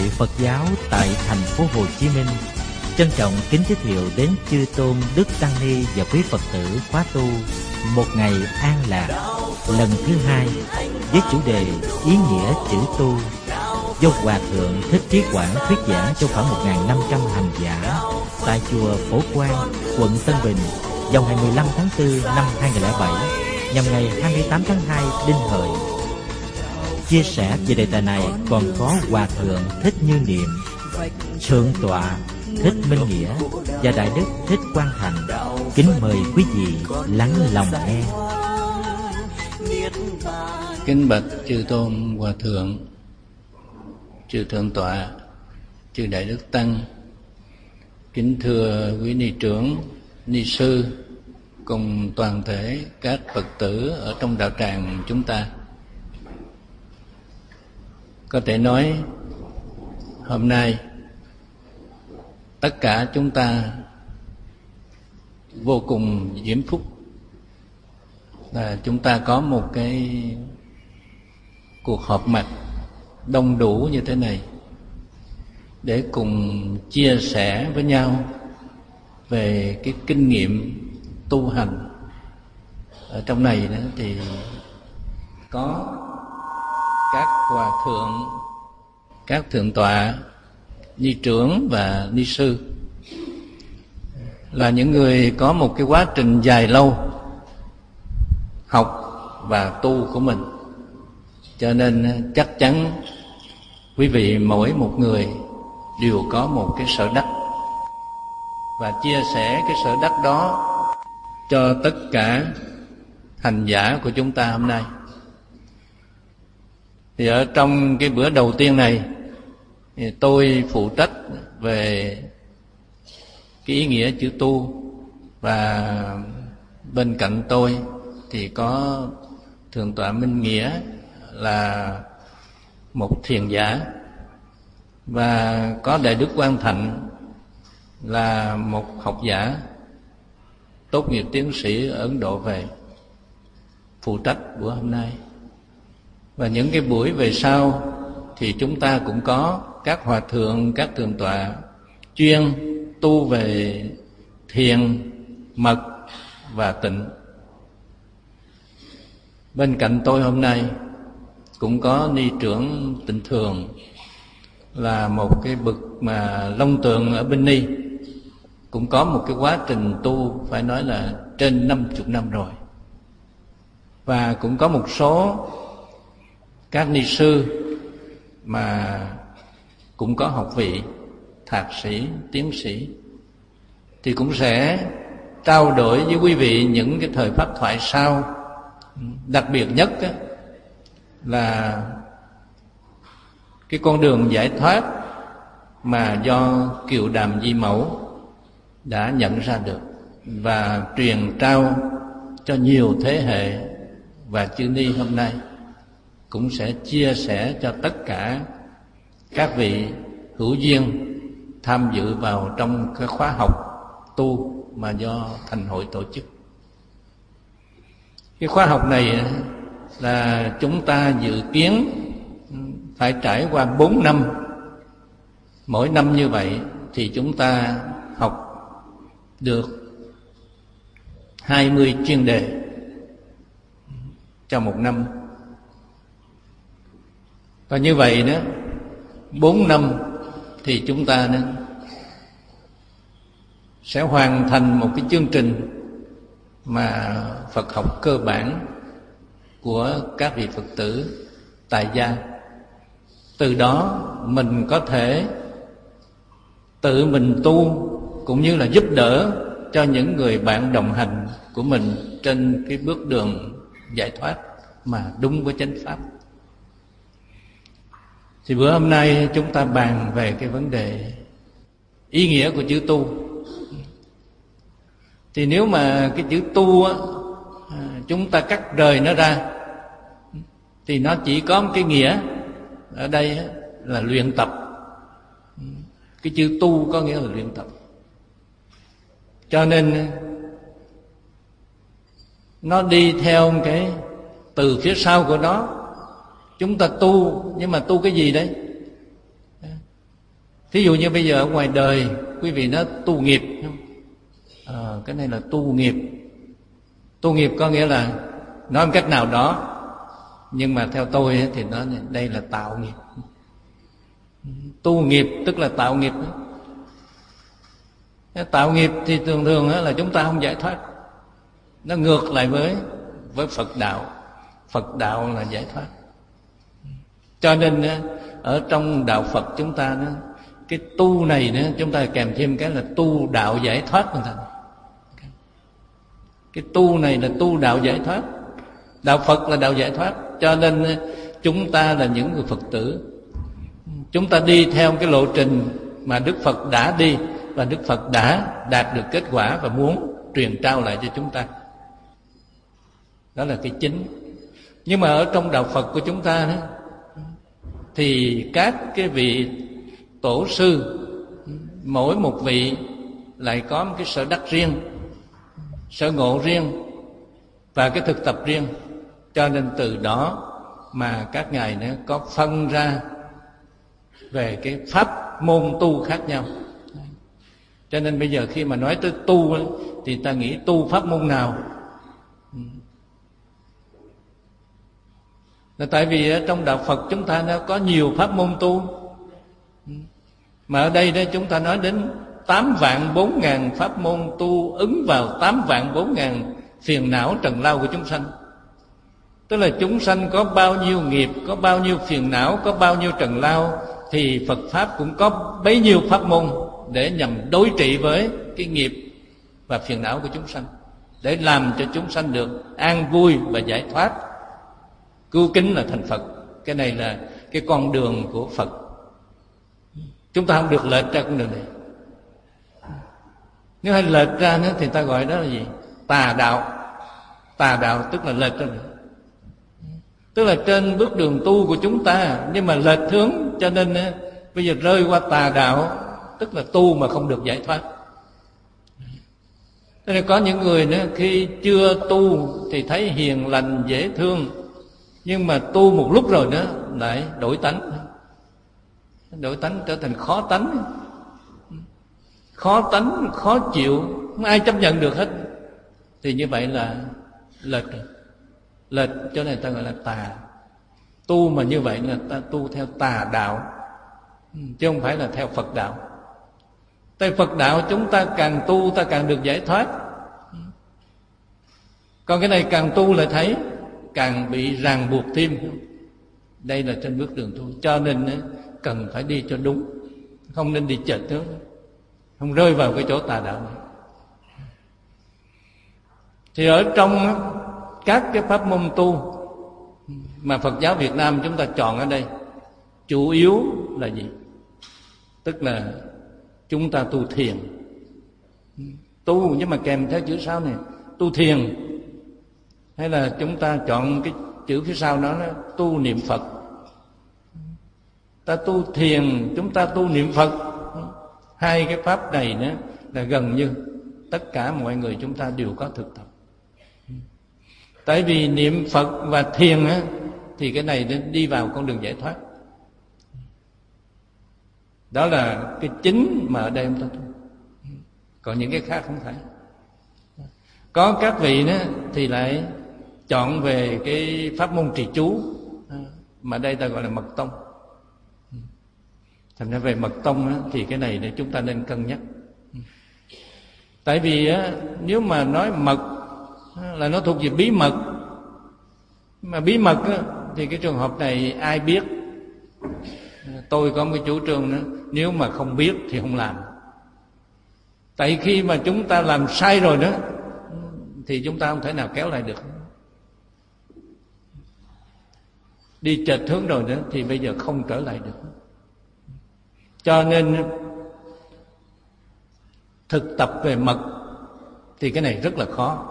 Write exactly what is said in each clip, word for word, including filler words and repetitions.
hội Phật giáo tại thành phố Hồ Chí Minh trân trọng kính giới thiệu đến chư tôn Đức Tăng Ni và quý Phật tử khóa tu Một Ngày An Lạc lần thứ hai với chủ đề ý nghĩa chữ tu, do Hòa Thượng Thích Trí Quảng thuyết giảng cho khoảng một nghìn năm trăm hành giả tại chùa Phổ Quang, quận Tân Bình vào ngày mười lăm tháng tư năm hai nghìn không trăm lẻ bảy nhằm ngày hai mươi tám tháng hai Đinh Hợi. Chia sẻ về đề tài này còn có Hòa Thượng Thích Như Niệm, Thượng tọa Thích Minh Nghĩa và Đại Đức Thích Quang Thành. Kính mời quý vị lắng lòng nghe. Kính bạch chư tôn Hòa Thượng, chư Thượng tọa, chư Đại Đức Tăng, kính thưa quý ni trưởng, ni sư cùng toàn thể các Phật tử ở trong đạo tràng chúng ta. Có thể nói hôm nay tất cả chúng ta vô cùng diễm phúc là chúng ta có một cái cuộc họp mặt đông đủ như thế này để cùng chia sẻ với nhau về cái kinh nghiệm tu hành. Ở trong này đó thì có các hòa thượng, các thượng tọa, ni trưởng và ni sư, là những người có một cái quá trình dài lâu học và tu của mình, cho nên chắc chắn quý vị mỗi một người đều có một cái sở đắc và chia sẻ cái sở đắc đó cho tất cả hành giả của chúng ta hôm nay. Thì ở trong cái bữa đầu tiên này thì tôi phụ trách về cái ý nghĩa chữ tu, và bên cạnh tôi thì có Thượng tọa Minh Nghĩa là một thiền giả, và có Đại Đức Quang Thạnh là một học giả tốt nghiệp tiến sĩ ở Ấn Độ về, phụ trách bữa hôm nay. Và những cái buổi về sau thì chúng ta cũng có các hòa thượng, các thượng tọa chuyên tu về thiền, mật và tịnh. Bên cạnh tôi hôm nay cũng có ni trưởng Tịnh Thường, là một cái bậc mà long tượng ở Bên Ni, cũng có một cái quá trình tu phải nói là trên năm mươi năm rồi. Và cũng có một số các ni sư mà cũng có học vị thạc sĩ, tiến sĩ, thì cũng sẽ trao đổi với quý vị những cái thời pháp thoại sau. Đặc biệt nhất á, là cái con đường giải thoát mà do Kiều Đàm Di Mẫu đã nhận ra được và truyền trao cho nhiều thế hệ, và chư ni hôm nay cũng sẽ chia sẻ cho tất cả các vị hữu duyên tham dự vào trong cái khóa học tu mà do Thành hội tổ chức. Cái khóa học này là chúng ta dự kiến phải trải qua bốn năm. Mỗi năm như vậy thì chúng ta học được hai mươi chuyên đề trong một năm. Và như vậy đó, bốn năm thì chúng ta đó sẽ hoàn thành một cái chương trình mà Phật học cơ bản của các vị Phật tử tại gia. Từ đó mình có thể tự mình tu, cũng như là giúp đỡ cho những người bạn đồng hành của mình trên cái bước đường giải thoát mà đúng với chánh pháp. Thì bữa hôm nay chúng ta bàn về cái vấn đề ý nghĩa của chữ tu. Thì nếu mà cái chữ tu á, chúng ta cắt rời nó ra thì nó chỉ có một cái nghĩa ở đây là luyện tập. Cái chữ tu có nghĩa là luyện tập. Cho nên nó đi theo cái từ phía sau của nó. Chúng ta tu, nhưng mà tu cái gì đấy? Thí dụ như bây giờ ở ngoài đời quý vị nói tu nghiệp, à, cái này là tu nghiệp. Tu nghiệp có nghĩa là nói một cách nào đó, nhưng mà theo tôi thì nói đây là tạo nghiệp. Tu nghiệp tức là tạo nghiệp. Tạo nghiệp thì thường thường là chúng ta không giải thoát, nó ngược lại với với Phật đạo. Phật đạo là giải thoát. Cho nên ở trong đạo Phật chúng ta đó, cái tu này nữa chúng ta kèm thêm cái là tu đạo giải thoát người ta. Cái tu này là tu đạo giải thoát. Đạo Phật là đạo giải thoát. Cho nên chúng ta là những người Phật tử, chúng ta đi theo cái lộ trình mà Đức Phật đã đi, và Đức Phật đã đạt được kết quả và muốn truyền trao lại cho chúng ta. Đó là cái chính. Nhưng mà ở trong đạo Phật của chúng ta đó, thì các cái vị tổ sư, mỗi một vị lại có một cái sở đắc riêng, sở ngộ riêng và cái thực tập riêng. Cho nên từ đó mà các ngài nó có phân ra về cái pháp môn tu khác nhau. Cho nên bây giờ khi mà nói tới tu thì ta nghĩ tu pháp môn nào? Là tại vì trong đạo Phật chúng ta nó có nhiều pháp môn tu. Mà ở đây đó chúng ta nói đến tám vạn bốn ngàn pháp môn tu ứng vào tám vạn bốn ngàn phiền não trần lao của chúng sanh. Tức là chúng sanh có bao nhiêu nghiệp, có bao nhiêu phiền não, có bao nhiêu trần lao, thì Phật Pháp cũng có bấy nhiêu pháp môn để nhằm đối trị với cái nghiệp và phiền não của chúng sanh, để làm cho chúng sanh được an vui và giải thoát, cứu kính là thành Phật. Cái này là cái con đường của Phật. Chúng ta không được lệch ra con đường này. Nếu hay lệch ra nữa thì ta gọi đó là gì? Tà đạo. Tà đạo tức là lệch ra nữa. Tức là trên bước đường tu của chúng ta, nhưng mà lệch hướng, cho nên bây giờ rơi qua tà đạo, tức là tu mà không được giải thoát. Cho nên có những người nữa khi chưa tu thì thấy hiền lành dễ thương, nhưng mà tu một lúc rồi nữa lại đổi tánh, đổi tánh trở thành khó tánh, khó tánh, khó chịu, không ai chấp nhận được hết. Thì như vậy là lệch rồi. Lệch cho nên ta gọi là tà. Tu mà như vậy là ta tu theo tà đạo, chứ không phải là theo Phật đạo. Tại Phật đạo chúng ta càng tu ta càng được giải thoát. Còn cái này càng tu lại thấy càng bị ràng buộc thêm. Đây là trên bước đường tu. Cho nên cần phải đi cho đúng, không nên đi chệch hướng, không rơi vào cái chỗ tà đạo này. Thì ở trong các cái pháp môn tu mà Phật giáo Việt Nam chúng ta chọn ở đây, chủ yếu là gì? Tức là chúng ta tu thiền. Tu nhưng mà kèm theo chữ sau này, tu thiền. Hay là chúng ta chọn cái chữ phía sau đó là tu niệm Phật. Ta tu thiền, chúng ta tu niệm Phật. Hai cái pháp này nữa là gần như tất cả mọi người chúng ta đều có thực tập. Tại vì niệm Phật và thiền á, thì cái này đi vào con đường giải thoát. Đó là cái chính mà ở đây chúng ta tu. Còn những cái khác không phải. Có các vị đó thì lại chọn về cái pháp môn trì chú, mà đây ta gọi là mật tông. Thành ra về mật tông á, thì cái này để chúng ta nên cân nhắc. Tại vì á, nếu mà nói mật là nó thuộc về bí mật, mà bí mật á, thì cái trường hợp này ai biết? Tôi có một cái chủ trương nữa, nếu mà không biết thì không làm. Tại khi mà chúng ta làm sai rồi đó thì chúng ta không thể nào kéo lại được. Đi chệch hướng rồi đó thì bây giờ không trở lại được. Cho nên thực tập về mật thì cái này rất là khó.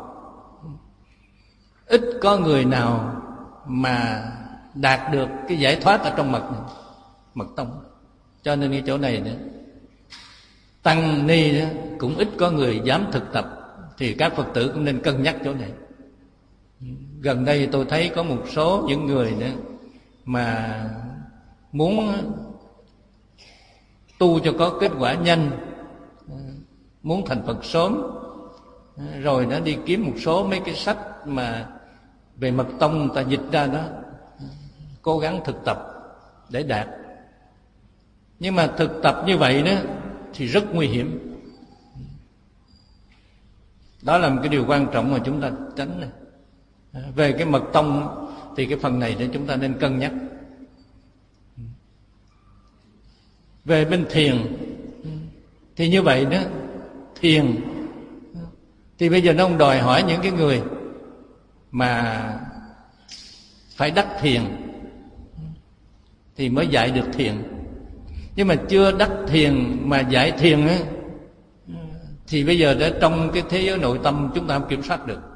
Ít có người nào mà đạt được cái giải thoát ở trong mật này, mật tông. Cho nên cái chỗ này nữa, tăng ni đó, cũng ít có người dám thực tập. Thì các Phật tử cũng nên cân nhắc chỗ này. Gần đây tôi thấy có một số những người nữa mà muốn tu cho có kết quả nhanh, muốn thành Phật sớm, rồi nó đi kiếm một số mấy cái sách mà về mật tông người ta dịch ra đó, cố gắng thực tập để đạt. Nhưng mà thực tập như vậy đó thì rất nguy hiểm. Đó là một cái điều quan trọng mà chúng ta tránh này. Về cái mật tông thì cái phần này để chúng ta nên cân nhắc. Về bên thiền thì như vậy đó, thiền thì bây giờ nó không đòi hỏi những cái người mà phải đắc thiền thì mới dạy được thiền. Nhưng mà chưa đắc thiền mà dạy thiền á, thì bây giờ đã trong cái thế giới nội tâm chúng ta không kiểm soát được.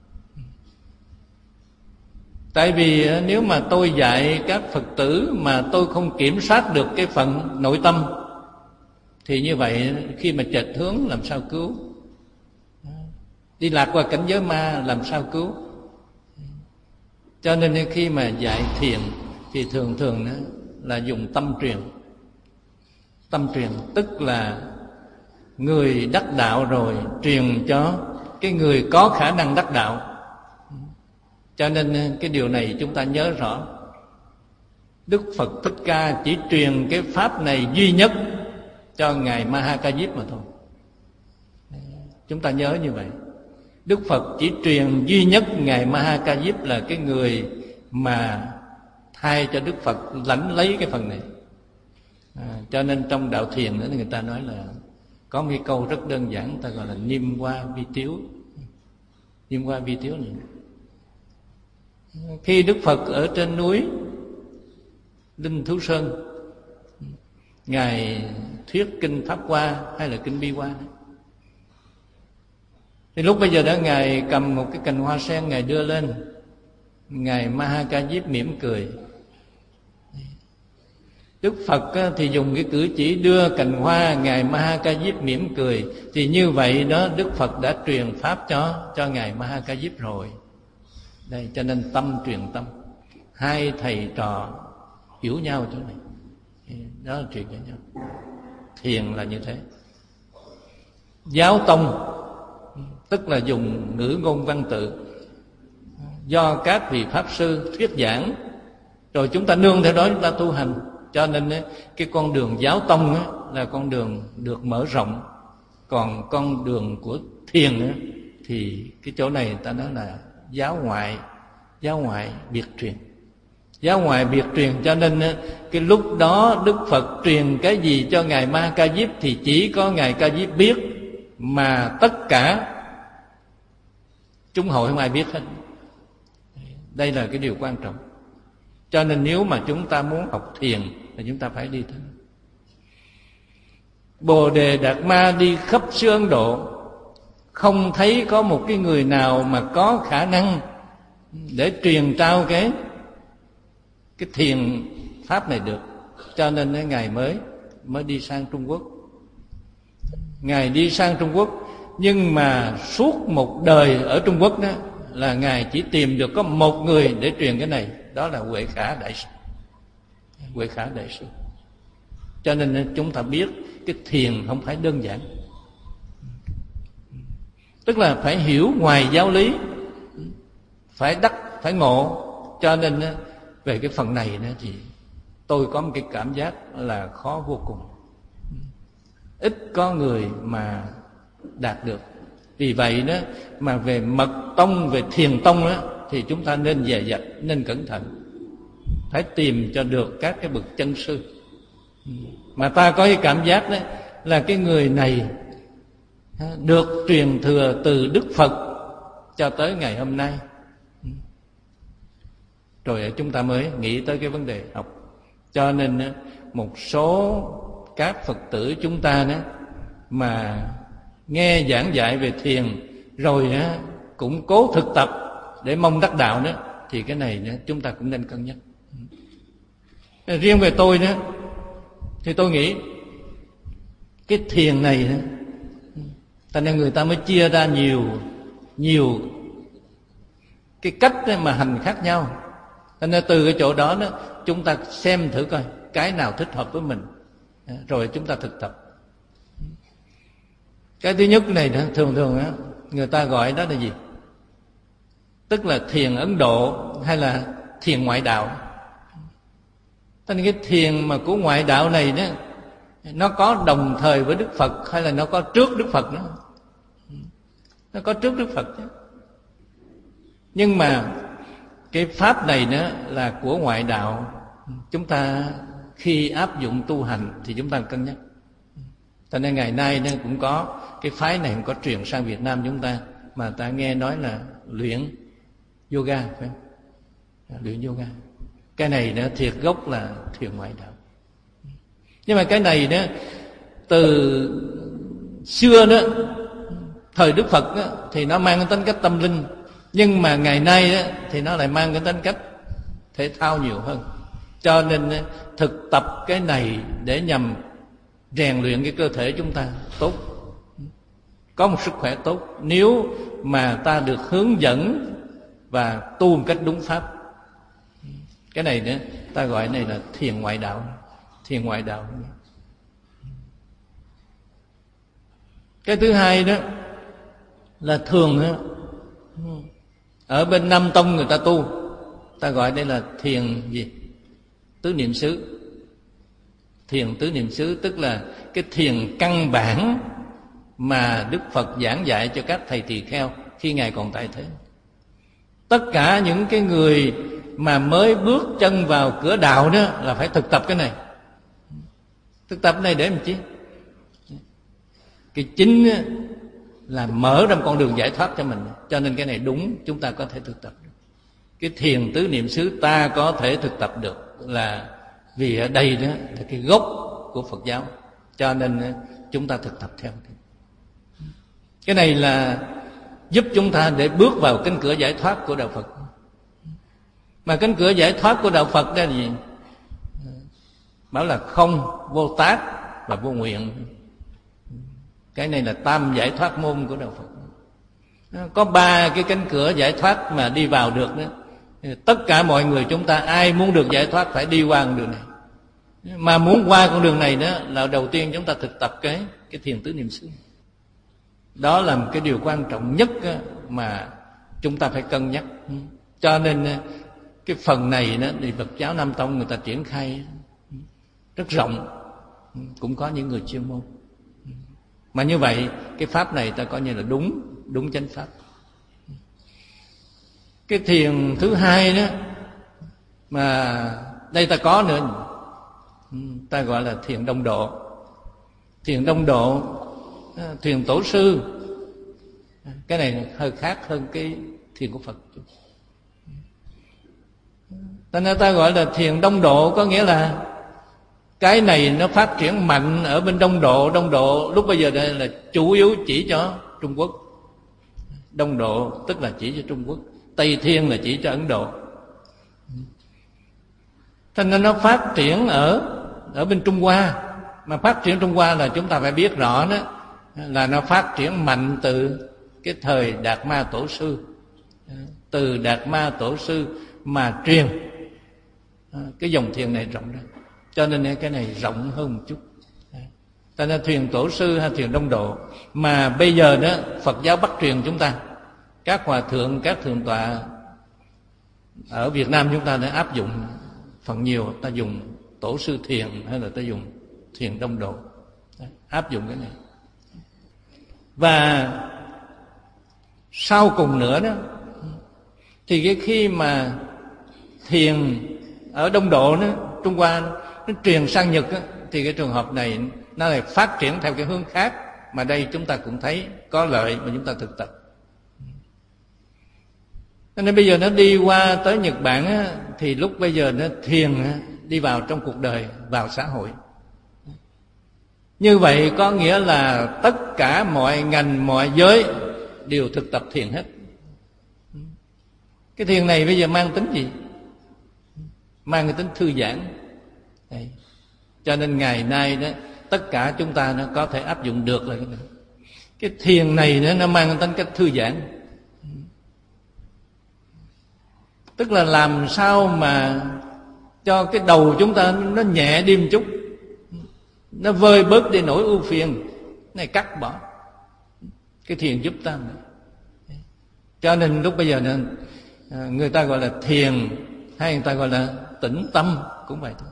Tại vì nếu mà tôi dạy các Phật tử mà tôi không kiểm soát được cái phần nội tâm thì như vậy khi mà chệch hướng làm sao cứu? Đi lạc qua cảnh giới ma làm sao cứu? Cho nên khi mà dạy thiền thì thường thường đó là dùng tâm truyền. Tâm truyền tức là người đắc đạo rồi truyền cho cái người có khả năng đắc đạo. Cho nên cái điều này chúng ta nhớ rõ. Đức Phật Thích Ca chỉ truyền cái pháp này duy nhất cho Ngài Ma Ha Ca Diếp mà thôi. Chúng ta nhớ như vậy. Đức Phật chỉ truyền duy nhất Ngài Ma Ha Ca Diếp là cái người mà thay cho Đức Phật lãnh lấy cái phần này. À, cho nên trong đạo thiền nữa người ta nói là có một cái câu rất đơn giản, người ta gọi là niêm hoa vi tiếu. Niêm hoa vi tiếu này. Khi Đức Phật ở trên núi Linh Thú Sơn, Ngài thuyết kinh Pháp Hoa hay là kinh Bi Hoa đó, thì lúc bây giờ đó Ngài cầm một cái cành hoa sen, Ngài đưa lên, Ngài Ma Ha Ca Diếp mỉm cười. Đức Phật thì dùng cái cử chỉ đưa cành hoa, Ngài Ma Ha Ca Diếp mỉm cười. Thì như vậy đó Đức Phật đã truyền pháp cho cho Ngài Ma Ha Ca Diếp rồi. Đây, cho nên tâm truyền tâm, hai thầy trò hiểu nhau chỗ này, đó là truyền cho nhau. Thiền là như thế. Giáo tông tức là dùng ngữ ngôn văn tự do các vị pháp sư thuyết giảng, rồi chúng ta nương theo đó chúng ta tu hành. Cho nên cái con đường giáo tông là con đường được mở rộng. Còn con đường của thiền thì cái chỗ này ta nói là giáo ngoại. Giáo ngoại biệt truyền. Giáo ngoại biệt truyền. Cho nên cái lúc đó Đức Phật truyền cái gì cho Ngài Ma Ca Diếp thì chỉ có Ngài Ca Diếp biết, mà tất cả chúng hội không ai biết hết. Đây là cái điều quan trọng. Cho nên nếu mà chúng ta muốn học thiền thì chúng ta phải đi thế. Bồ Đề Đạt Ma đi khắp xứ Ấn Độ, không thấy có một cái người nào mà có khả năng để truyền trao cái cái thiền pháp này được. Cho nên Ngài mới mới đi sang Trung Quốc. Ngài đi sang Trung Quốc, nhưng mà suốt một đời ở Trung Quốc đó là Ngài chỉ tìm được có một người để truyền cái này, đó là Huệ Khả Đại Sư. Huệ Khả Đại Sư. Cho nên chúng ta biết cái thiền không phải đơn giản, tức là phải hiểu ngoài giáo lý, phải đắc, phải ngộ. Cho nên về cái phần này nữa thì tôi có một cái cảm giác là khó vô cùng, ít có người mà đạt được. Vì vậy đó mà về mật tông, về thiền tông đó, thì chúng ta nên dè dặt, nên cẩn thận, phải tìm cho được các cái bậc chân sư. Mà ta có cái cảm giác đó là cái người này được truyền thừa từ Đức Phật cho tới ngày hôm nay, rồi chúng ta mới nghĩ tới cái vấn đề học. Cho nên một số các Phật tử chúng ta đó mà nghe giảng dạy về thiền rồi đó cũng cố thực tập để mong đắc đạo đó, thì cái này đó, chúng ta cũng nên cân nhắc. Riêng về tôi đó thì tôi nghĩ cái thiền này đó, cho nên người ta mới chia ra nhiều nhiều cái cách mà hành khác nhau. Cho nên từ cái chỗ đó đó chúng ta xem thử coi cái nào thích hợp với mình, rồi chúng ta thực tập. Cái thứ nhất này thường thường á, người ta gọi đó là gì? Tức là thiền Ấn Độ hay là thiền ngoại đạo. Thế nên cái thiền mà của ngoại đạo này đó, nó có đồng thời với Đức Phật hay là nó có trước Đức Phật nữa? Nó có trước Đức Phật chứ. Nhưng mà cái pháp này nữa là của ngoại đạo. Chúng ta khi áp dụng tu hành thì chúng ta cân nhắc. Cho nên ngày nay nó cũng có cái phái này cũng có truyền sang Việt Nam chúng ta, mà ta nghe nói là luyện yoga, phải không? Luyện yoga. Cái này nó thiệt gốc là thiền ngoại đạo. Nhưng mà cái này đó từ xưa đó, thời Đức Phật đó, thì nó mang cái tính cách tâm linh. Nhưng mà ngày nay đó, thì nó lại mang cái tính cách thể thao nhiều hơn. Cho nên thực tập cái này để nhằm rèn luyện cái cơ thể chúng ta tốt, có một sức khỏe tốt, nếu mà ta được hướng dẫn và tu một cách đúng pháp. Cái này nữa ta gọi này là thiền ngoại đạo. Thiền ngoại đạo. Cái thứ hai đó là thường đó, ở bên Nam Tông người ta tu, ta gọi đây là thiền gì? Tứ niệm xứ. Thiền tứ niệm xứ tức là cái thiền căn bản mà Đức Phật giảng dạy cho các thầy tỳ kheo khi Ngài còn tại thế. Tất cả những cái người mà mới bước chân vào cửa đạo đó là phải thực tập cái này. Thực tập này để làm chi? Cái chính là mở ra một con đường giải thoát cho mình. Cho nên cái này đúng, chúng ta có thể thực tập được. Cái thiền tứ niệm xứ ta có thể thực tập được là vì ở đây đó là cái gốc của Phật giáo. Cho nên chúng ta thực tập theo. Cái này là giúp chúng ta để bước vào cánh cửa giải thoát của đạo Phật. Mà cánh cửa giải thoát của đạo Phật đó là gì? Bảo là không, vô tác và vô nguyện. Cái này là tam giải thoát môn của đạo Phật. Có ba cái cánh cửa giải thoát mà đi vào được đó. Tất cả mọi người chúng ta ai muốn được giải thoát phải đi qua con đường này. Mà muốn qua con đường này đó là đầu tiên chúng ta thực tập cái cái thiền tứ niệm xứ. Đó là một cái điều quan trọng nhất mà chúng ta phải cân nhắc. Cho nên cái phần này đó thì Phật giáo Nam Tông người ta triển khai rất rộng, cũng có những người chuyên môn. Mà như vậy cái pháp này ta coi như là đúng, đúng chánh pháp. Cái thiền thứ hai đó mà đây ta có nữa, ta gọi là thiền đông độ. Thiền đông độ, thiền tổ sư, cái này hơi khác hơn cái thiền của Phật. Ta nói ta gọi là thiền đông độ, có nghĩa là cái này nó phát triển mạnh ở bên Đông Độ. Đông Độ lúc bây giờ đây là chủ yếu chỉ cho Trung Quốc. Đông Độ tức là chỉ cho Trung Quốc, Tây Thiên là chỉ cho Ấn Độ. Cho nên nó phát triển ở ở bên Trung Hoa. Mà phát triển Trung Hoa là chúng ta phải biết rõ đó, là nó phát triển mạnh từ cái thời Đạt Ma Tổ Sư. Từ Đạt Ma Tổ Sư mà truyền cái dòng thiền này rộng ra. Cho nên cái này rộng hơn một chút. Cho nên thiền tổ sư hay thiền đông độ. Mà bây giờ đó Phật giáo Bắc truyền chúng ta, các hòa thượng, các thượng tọa ở Việt Nam chúng ta đã áp dụng phần nhiều. Ta dùng tổ sư thiền hay là ta dùng thiền đông độ, áp dụng cái này. Và sau cùng nữa đó thì cái khi mà thiền ở Đông Độ đó, Trung Hoa nó truyền sang Nhật đó, thì cái trường hợp này nó lại phát triển theo cái hướng khác. Mà đây chúng ta cũng thấy có lợi mà chúng ta thực tập. Nên bây giờ nó đi qua tới Nhật Bản á, thì lúc bây giờ nó thiền á, đi vào trong cuộc đời, vào xã hội. Như vậy có nghĩa là tất cả mọi ngành, mọi giới đều thực tập thiền hết. Cái thiền này bây giờ mang tính gì? Mang cái tính thư giãn. Đấy. Cho nên ngày nay đó tất cả chúng ta nó có thể áp dụng được là cái này. Cái thiền này nó, nó mang tính cách thư giãn. Tức là làm sao mà cho cái đầu chúng ta nó nhẹ đi một chút. nó vơi bớt đi nỗi ưu phiền, này cắt bỏ. Cái thiền giúp ta nữa. Cho nên lúc bây giờ này, người ta gọi là thiền, hay người ta gọi là tĩnh tâm, cũng vậy thôi.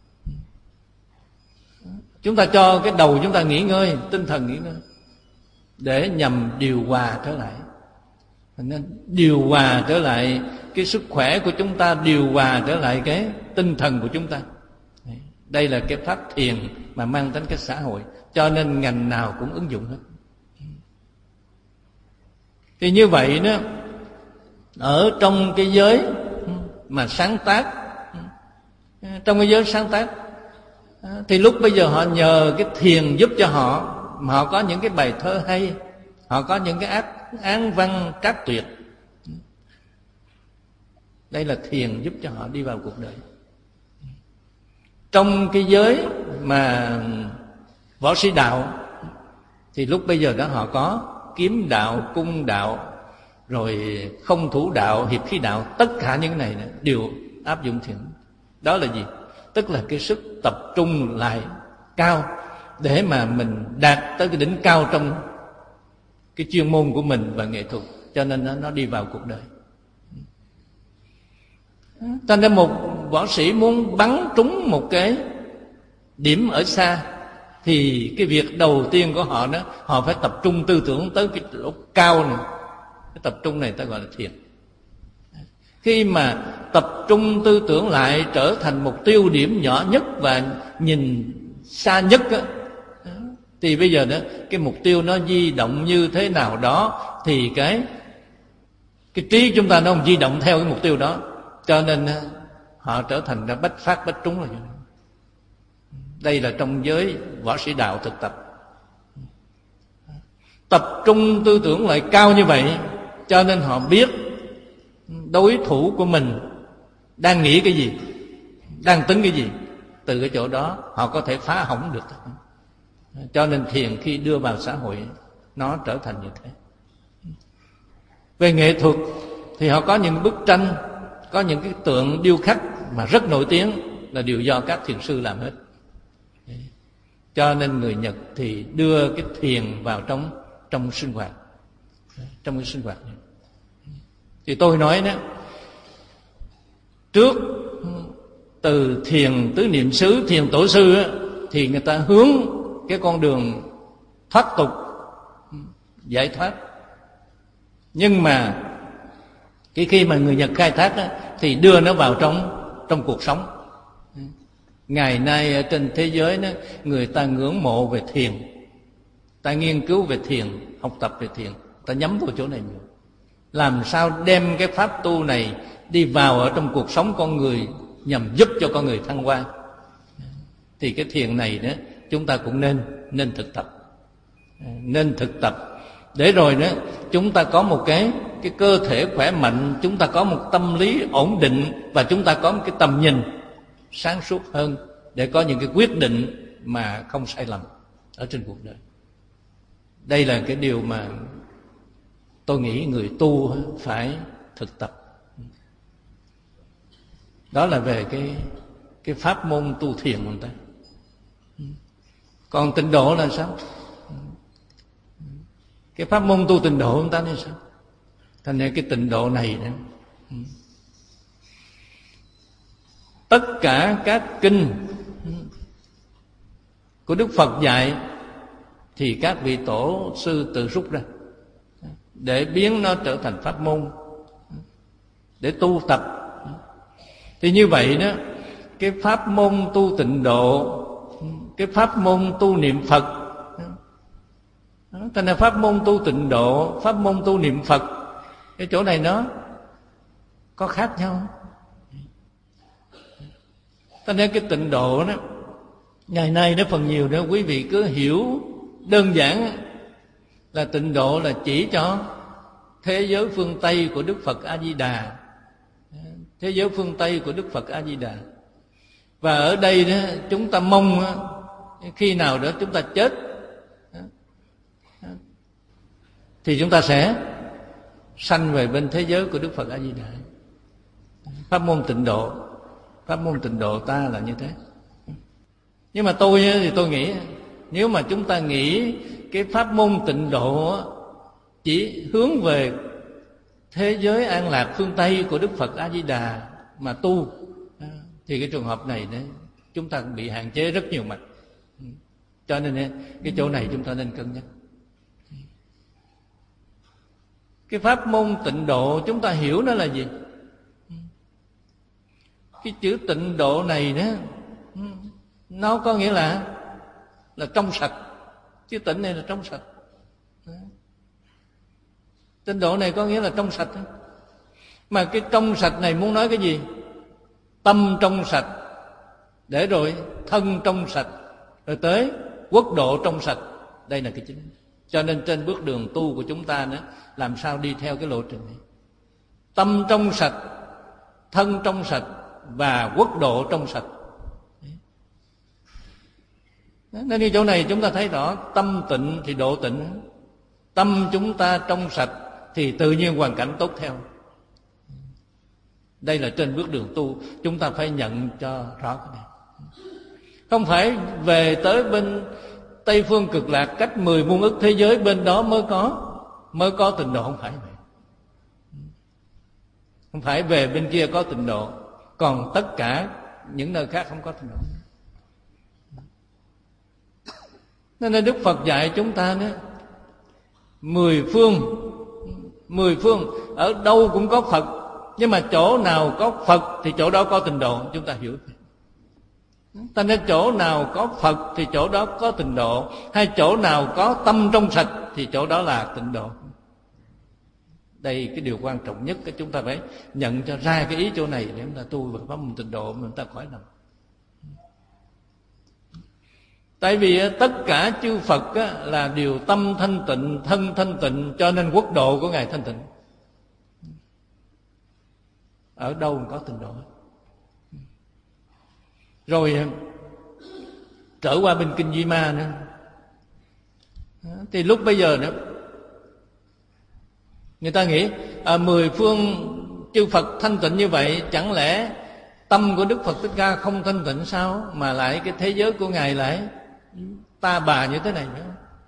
Chúng ta cho cái đầu chúng ta nghỉ ngơi, tinh thần nghỉ ngơi, để nhằm điều hòa trở lại. Nên điều hòa trở lại cái sức khỏe của chúng ta, điều hòa trở lại cái tinh thần của chúng ta. Đây là cái pháp thiền mà mang tính cái xã hội, cho nên ngành nào cũng ứng dụng hết. Thì như vậy đó, ở trong cái giới mà sáng tác, trong cái giới sáng tác, thì lúc bây giờ họ nhờ cái thiền giúp cho họ, mà họ có những cái bài thơ hay, họ có những cái ác án văn trác tuyệt. Đây là thiền giúp cho họ đi vào cuộc đời. Trong cái giới mà võ sĩ đạo, thì lúc bây giờ đó họ có kiếm đạo, cung đạo, rồi không thủ đạo, hiệp khí đạo. Tất cả những cái này đều áp dụng thiền. Đó là gì? Tức là cái sức tập trung lại cao, để mà mình đạt tới cái đỉnh cao trong cái chuyên môn của mình và nghệ thuật. Cho nên nó, nó đi vào cuộc đời. Cho nên một võ sĩ muốn bắn trúng một cái điểm ở xa, thì cái việc đầu tiên của họ đó, họ phải tập trung tư tưởng tới cái độ cao này. Cái tập trung này ta gọi là thiền. Khi mà tập trung tư tưởng lại trở thành một tiêu điểm nhỏ nhất và nhìn xa nhất á, thì bây giờ đó cái mục tiêu nó di động như thế nào đó, thì cái cái trí chúng ta nó không di động theo cái mục tiêu đó. Cho nên họ trở thành ra bách phát bách trúng. Là đây là trong giới võ sĩ đạo thực tập. Tập trung tư tưởng lại cao như vậy, cho nên họ biết đối thủ của mình đang nghĩ cái gì, đang tính cái gì. Từ cái chỗ đó họ có thể phá hỏng được. Cho nên thiền khi đưa vào xã hội, nó trở thành như thế. Về nghệ thuật thì họ có những bức tranh, có những cái tượng điêu khắc mà rất nổi tiếng, là đều do các thiền sư làm hết. Cho nên người Nhật thì đưa cái thiền vào trong trong sinh hoạt, trong cái sinh hoạt này. Thì tôi nói đó, trước từ thiền tứ niệm xứ, thiền tổ sư á, thì người ta hướng cái con đường thoát tục, giải thoát. Nhưng mà cái khi mà người Nhật khai thác á, thì đưa nó vào trong trong cuộc sống. Ngày nay ở trên thế giới đó, người ta ngưỡng mộ về thiền, ta nghiên cứu về thiền, học tập về thiền, ta nhắm vào chỗ này nhiều. Làm sao đem cái pháp tu này đi vào ở trong cuộc sống con người, nhằm giúp cho con người thăng hoa. Thì cái thiền này đó chúng ta cũng nên nên thực tập, nên thực tập để rồi đó chúng ta có một cái cái cơ thể khỏe mạnh, chúng ta có một tâm lý ổn định, và chúng ta có một cái tầm nhìn sáng suốt hơn để có những cái quyết định mà không sai lầm ở trên cuộc đời. Đây là cái điều mà tôi nghĩ người tu phải thực tập. Đó là về cái cái pháp môn tu thiền của người ta. Còn tịnh độ là sao? Cái pháp môn tu tịnh độ của người ta là sao? Thành ra cái tịnh độ này đó, tất cả các kinh của Đức Phật dạy thì các vị tổ sư tự rút ra để biến nó trở thành pháp môn để tu tập. Thì như vậy đó, cái pháp môn tu tịnh độ, cái pháp môn tu niệm Phật, thành ra pháp môn tu tịnh độ, pháp môn tu niệm Phật, cái chỗ này nó có khác nhau. Thành ra cái tịnh độ đó, ngày nay nó phần nhiều đó quý vị cứ hiểu đơn giản là tịnh độ là chỉ cho thế giới phương Tây của Đức Phật A Di Đà, thế giới phương Tây của Đức Phật A Di Đà. Và ở đây đó chúng ta mong khi nào đó chúng ta chết thì chúng ta sẽ sanh về bên thế giới của Đức Phật A Di Đà. Pháp môn tịnh độ, pháp môn tịnh độ ta là như thế. Nhưng mà tôi thì tôi nghĩ, nếu mà chúng ta nghĩ cái pháp môn tịnh độ chỉ hướng về thế giới an lạc phương Tây của Đức Phật A Di Đà mà tu, thì cái trường hợp này đấy, chúng ta bị hạn chế rất nhiều mặt. Cho nên cái chỗ này chúng ta nên cân nhắc. Cái pháp môn tịnh độ chúng ta hiểu nó là gì? Cái chữ tịnh độ này đó, nó có nghĩa là là trong sạch. Chữ tịnh này là trong sạch. Tịnh độ này có nghĩa là trong sạch. Mà cái trong sạch này muốn nói cái gì? Tâm trong sạch, để rồi thân trong sạch, rồi tới quốc độ trong sạch. Đây là cái chính. Cho nên trên bước đường tu của chúng ta nữa, làm sao đi theo cái lộ trình này. Tâm trong sạch, thân trong sạch và quốc độ trong sạch. Nên như chỗ này chúng ta thấy rõ, tâm tịnh thì độ tịnh. Tâm chúng ta trong sạch thì tự nhiên hoàn cảnh tốt theo. Đây là trên bước đường tu, chúng ta phải nhận cho rõ cái này. Không phải về tới bên Tây phương cực lạc, cách mười muôn ức thế giới bên đó mới có mới có tịnh độ, không phải vậy. Không phải về bên kia có tịnh độ, còn tất cả những nơi khác không có tịnh độ. Nên Đức Phật dạy chúng ta nữa, mười phương mười phương ở đâu cũng có Phật, nhưng mà chỗ nào có Phật thì chỗ đó có tịnh độ. Chúng ta hiểu. Ta nên chỗ nào có Phật thì chỗ đó có tịnh độ, hay chỗ nào có tâm trong sạch thì chỗ đó là tịnh độ. Đây cái điều quan trọng nhất, cái chúng ta phải nhận cho ra cái ý chỗ này để chúng ta tu về pháp môn tịnh độ mà chúng ta khỏi lầm. Tại vì tất cả chư Phật là điều tâm thanh tịnh, thân thanh tịnh, cho nên quốc độ của Ngài thanh tịnh. Ở đâu cũng có tịnh độ. Rồi trở qua bên kinh Di Ma nữa, thì lúc bây giờ nữa người ta nghĩ à, mười phương chư Phật thanh tịnh như vậy, chẳng lẽ tâm của Đức Phật Thích Ca không thanh tịnh sao, mà lại cái thế giới của Ngài lại ta bà như thế này nữa.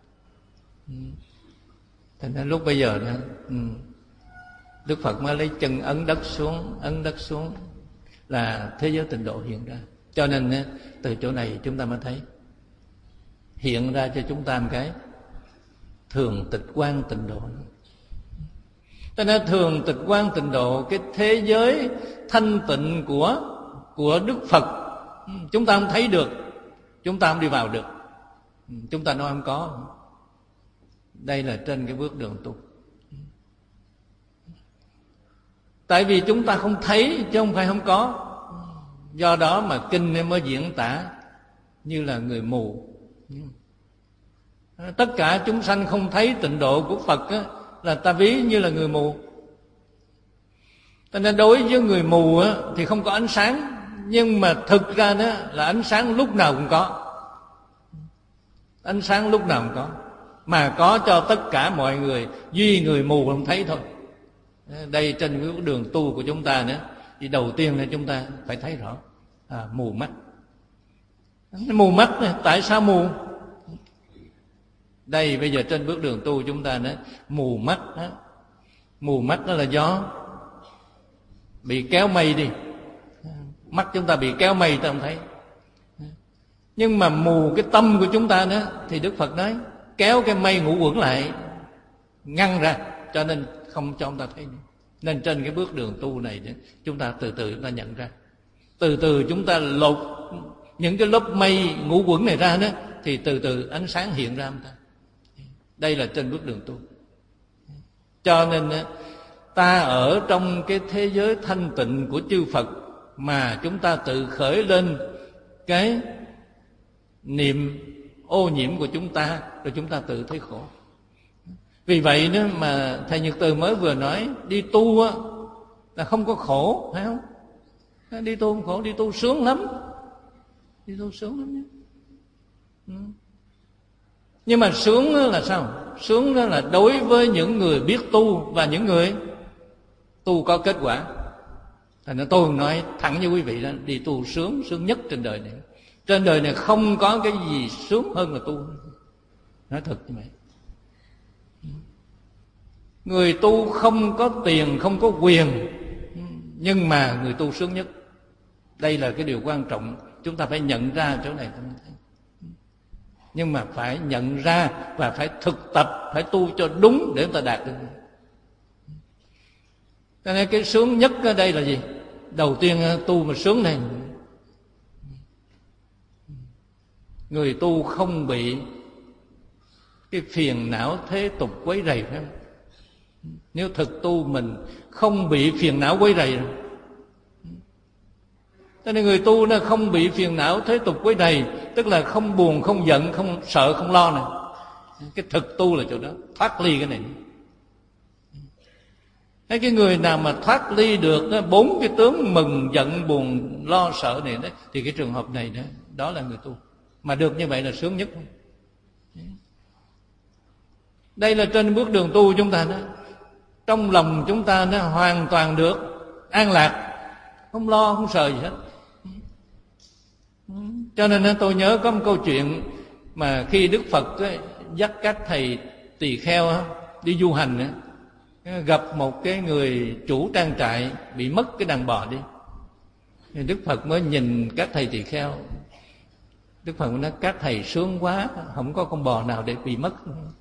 Thành ra lúc bây giờ nữa, Đức Phật mới lấy chân ấn đất xuống, ấn đất xuống là thế giới tịnh độ hiện ra. Cho nên từ chỗ này chúng ta mới thấy hiện ra cho chúng ta một cái thường tịch quang tịnh độ. Cho nên thường tịch quang tịnh độ, cái thế giới thanh tịnh của của Đức Phật chúng ta không thấy được, chúng ta không đi vào được, chúng ta nói không có. Đây là trên cái bước đường tu. Tại vì chúng ta không thấy chứ không phải không có. Do đó mà kinh mới diễn tả như là người mù. Tất cả chúng sanh không thấy tịnh độ của Phật á, là ta ví như là người mù. Cho nên đối với người mù á, thì không có ánh sáng, nhưng mà thực ra đó là ánh sáng lúc nào cũng có. Ánh sáng lúc nào cũng có, mà có cho tất cả mọi người, duy người mù không thấy thôi. Đây trên cái đường tu của chúng ta nữa, thì đầu tiên là chúng ta phải thấy rõ à, mù mắt. Mù mắt này, tại sao mù? Đây bây giờ trên bước đường tu chúng ta nữa, mù mắt đó. Mù mắt đó là gió bị kéo mây đi, mắt chúng ta bị kéo mây ta không thấy. Nhưng mà mù cái tâm của chúng ta nữa, thì Đức Phật nói kéo cái mây ngũ uẩn lại, ngăn ra, cho nên không cho chúng ta thấy nữa. Nên trên cái bước đường tu này chúng ta từ từ chúng ta nhận ra, từ từ chúng ta lột những cái lớp mây ngũ uẩn này ra nữa, thì từ từ ánh sáng hiện ra chúng ta. Đây là trên bước đường tu. Cho nên ta ở trong cái thế giới thanh tịnh của chư Phật mà chúng ta tự khởi lên cái niệm ô nhiễm của chúng ta, rồi chúng ta tự thấy khổ. Vì vậy nữa mà thầy Nhật Từ mới vừa nói đi tu á là không có khổ, phải không? Đi tu không khổ, đi tu sướng lắm, đi tu sướng lắm nhé. Ừ. Nhưng mà sướng là sao? Sướng là đối với những người biết tu và những người tu có kết quả. Thành ra tôi nói thẳng với quý vị đó, đi tu sướng, sướng nhất trên đời này. Trên đời này không có cái gì sướng hơn là tu. Nói thật như vậy. Người tu không có tiền, không có quyền, nhưng mà người tu sướng nhất. Đây là cái điều quan trọng. Chúng ta phải nhận ra chỗ này. Nhưng mà phải nhận ra và phải thực tập, phải tu cho đúng để chúng ta đạt được. Cho nên cái sướng nhất ở đây là gì? Đầu tiên tu mà sướng này, người tu không bị cái phiền não thế tục quấy rầy, phải không? Nếu thực tu mình không bị phiền não quấy rầy. Cho nên người tu nó không bị phiền não thế tục quấy rầy, tức là không buồn, không giận, không sợ, không lo này. Cái thực tu là chỗ đó, thoát ly cái này. Cái người nào mà thoát ly được bốn cái tướng mừng, giận, buồn, lo, sợ này đó, thì cái trường hợp này đó, đó là người tu. Mà được như vậy là sướng nhất. Đây là trên bước đường tu chúng ta đó. Trong lòng chúng ta nó hoàn toàn được an lạc, không lo, không sợ gì hết. Cho nên tôi nhớ có một câu chuyện mà khi Đức Phật ấy, dắt các thầy tỳ kheo đi du hành, gặp một cái người chủ trang trại bị mất cái đàn bò đi. Đức Phật mới nhìn các thầy tỳ kheo. Đức Phật nói các thầy sướng quá, không có con bò nào để bị mất.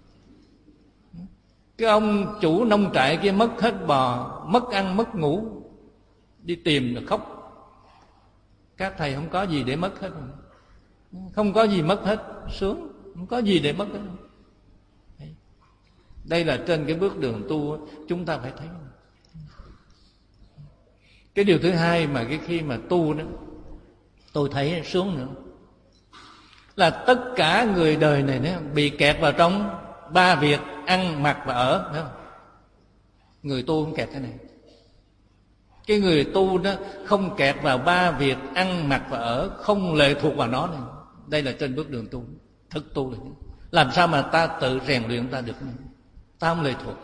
Cái ông chủ nông trại kia mất hết bò, mất ăn mất ngủ, đi tìm rồi khóc. Các thầy không có gì để mất hết, không có gì mất hết, sướng, không có gì để mất hết. Đây là trên cái bước đường tu chúng ta phải thấy. Cái điều thứ hai mà cái khi mà tu đó tôi thấy sướng nữa là tất cả người đời này đó, bị kẹt vào trong ba việc: ăn, mặc và ở, phải không? Người tu không kẹt cái này. Cái người tu đó không kẹt vào ba việc ăn, mặc và ở, không lệ thuộc vào nó này. Đây là trên bước đường tu, thức tu là thế. Làm sao mà ta tự rèn luyện ta được này? Ta không lệ thuộc.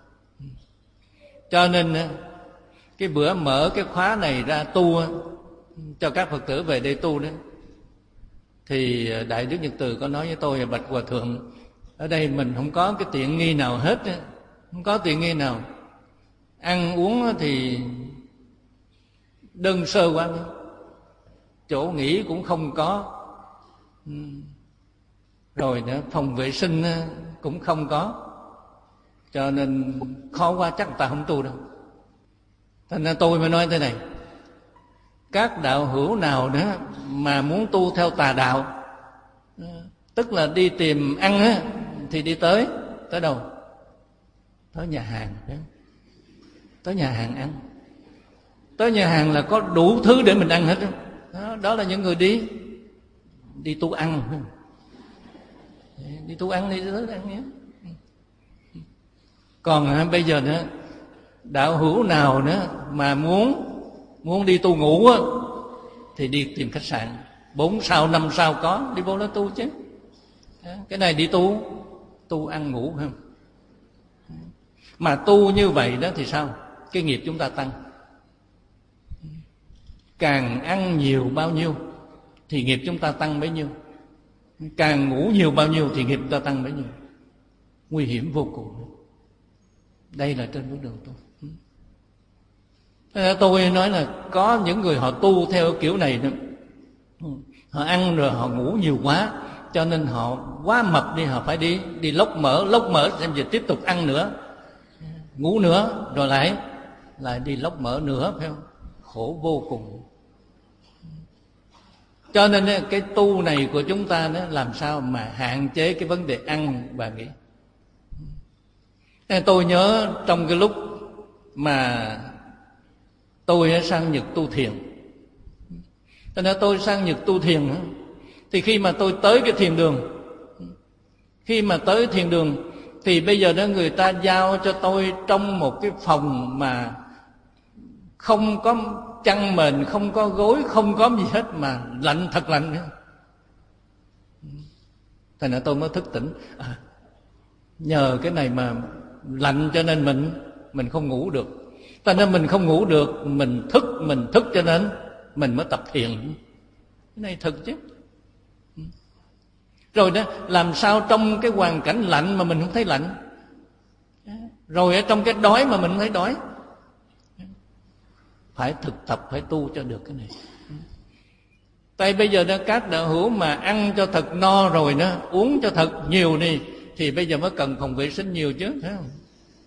Cho nên cái bữa mở cái khóa này ra tu cho các Phật tử về đây tu đó, thì Đại Đức Nhật Từ có nói với tôi: bạch Hòa Thượng, ở đây mình không có cái tiện nghi nào hết, không có tiện nghi nào. Ăn uống thì đơn sơ quá, chỗ nghỉ cũng không có, rồi nữa phòng vệ sinh cũng không có, cho nên khó quá, chắc ta không tu đâu. Thành ra tôi mới nói thế này: các đạo hữu nào nữa mà muốn tu theo tà đạo, tức là đi tìm ăn á, thì đi tới tới đâu? Tới nhà hàng, tới nhà hàng ăn. Tới nhà hàng là có đủ thứ để mình ăn hết đó. Đó là những người đi đi tu ăn, đi tu ăn, đi tới ăn nhé. Còn à, bây giờ nữa, đạo hữu nào nữa mà muốn muốn đi tu ngủ á, thì đi tìm khách sạn bốn sao năm sao có, đi vô đó tu chứ. Cái này đi tu tu ăn ngủ không? Mà tu như vậy đó thì sao? Cái nghiệp chúng ta tăng. Càng ăn nhiều bao nhiêu thì nghiệp chúng ta tăng bấy nhiêu. Càng ngủ nhiều bao nhiêu thì nghiệp chúng ta tăng bấy nhiêu. Nguy hiểm vô cùng. Đây là trên bước đường tu. Tôi nói là có những người họ tu theo kiểu này nữa. Họ ăn rồi họ ngủ nhiều quá, cho nên họ quá mập đi, họ phải đi đi lốc mỡ, lốc mỡ xem giờ tiếp tục ăn nữa, ngủ nữa, rồi lại lại đi lốc mỡ nữa, phải không? Khổ vô cùng. Cho nên cái tu này của chúng ta đó, làm sao mà hạn chế cái vấn đề ăn và nghỉ. Tôi nhớ trong cái lúc mà tôi sang Nhật tu thiền, cho nên tôi sang Nhật tu thiền, thì khi mà tôi tới cái thiền đường, khi mà tới thiền đường thì bây giờ đó người ta giao cho tôi trong một cái phòng mà không có chăn mền, không có gối, không có gì hết, mà lạnh, thật lạnh nữa. Thành ra tôi mới thức tỉnh. À, nhờ cái này mà lạnh cho nên mình mình không ngủ được. Thành ra mình không ngủ được, mình thức, mình thức cho nên mình mới tập thiền. Cái này thật chứ. Rồi đó, làm sao trong cái hoàn cảnh lạnh mà mình không thấy lạnh, rồi ở trong cái đói mà mình không thấy đói. Phải thực tập, phải tu cho được cái này. Tại bây giờ đó, các đạo hữu mà ăn cho thật no rồi đó, uống cho thật nhiều đi, thì bây giờ mới cần phòng vệ sinh nhiều chứ, thấy không?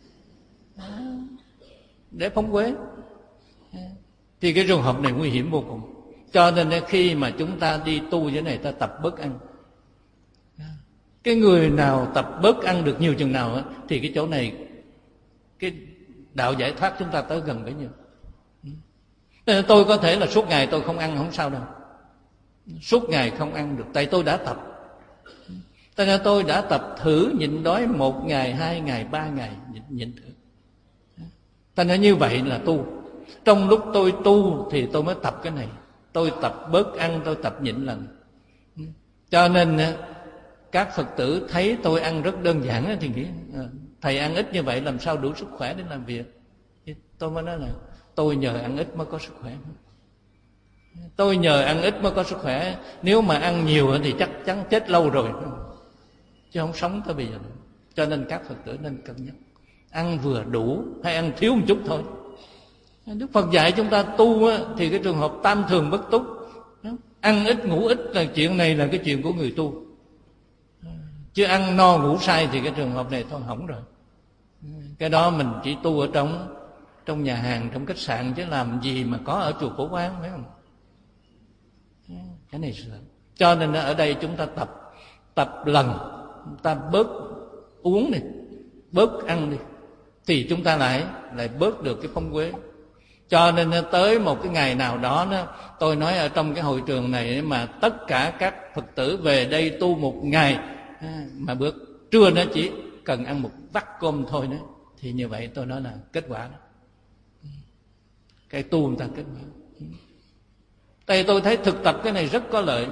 Để phóng quế. Thì cái trường hợp này nguy hiểm vô cùng. Cho nên khi mà chúng ta đi tu như này, ta tập bớt ăn. Cái người nào tập bớt ăn được nhiều chừng nào thì cái chỗ này, cái đạo giải thoát chúng ta tới gần bấy nhiêu. Nên tôi có thể là suốt ngày tôi không ăn không sao đâu, suốt ngày không ăn được, tại tôi đã tập. Tại nên tôi đã tập thử nhịn đói một ngày, hai ngày, ba ngày, nhịn, nhịn thử. Tại nên như vậy là tu. Trong lúc tôi tu thì tôi mới tập cái này. Tôi tập bớt ăn, tôi tập nhịn lần. Cho nên các Phật tử thấy tôi ăn rất đơn giản thì nghĩ thầy ăn ít như vậy làm sao đủ sức khỏe để làm việc. Tôi mới nói là tôi nhờ ăn ít mới có sức khỏe. Tôi nhờ ăn ít mới có sức khỏe. Nếu mà ăn nhiều thì chắc chắn chết lâu rồi, chứ không sống tới bây giờ. Cho nên các Phật tử nên cân nhắc ăn vừa đủ hay ăn thiếu một chút thôi. Đức Phật dạy chúng ta tu thì cái trường hợp tam thường bất túc, ăn ít ngủ ít là chuyện này là cái chuyện của người tu. Chứ ăn no ngủ say thì cái trường hợp này thôi hỏng rồi. Cái đó mình chỉ tu ở trong trong nhà hàng, trong khách sạn, chứ làm gì mà có ở chùa Phổ Quán, phải không? Cái này sợ. Cho nên ở đây chúng ta tập tập lần, ta bớt uống đi, bớt ăn đi, thì chúng ta lại lại bớt được cái phong quế. Cho nên tới một cái ngày nào đó, đó tôi nói ở trong cái hội trường này mà tất cả các Phật tử về đây tu một ngày, mà bữa trưa nó chỉ cần ăn một vắt cơm thôi nữa, thì như vậy tôi nói là kết quả đó. Cái tu người ta kết quả. Tại tôi thấy thực tập cái này rất có lợi.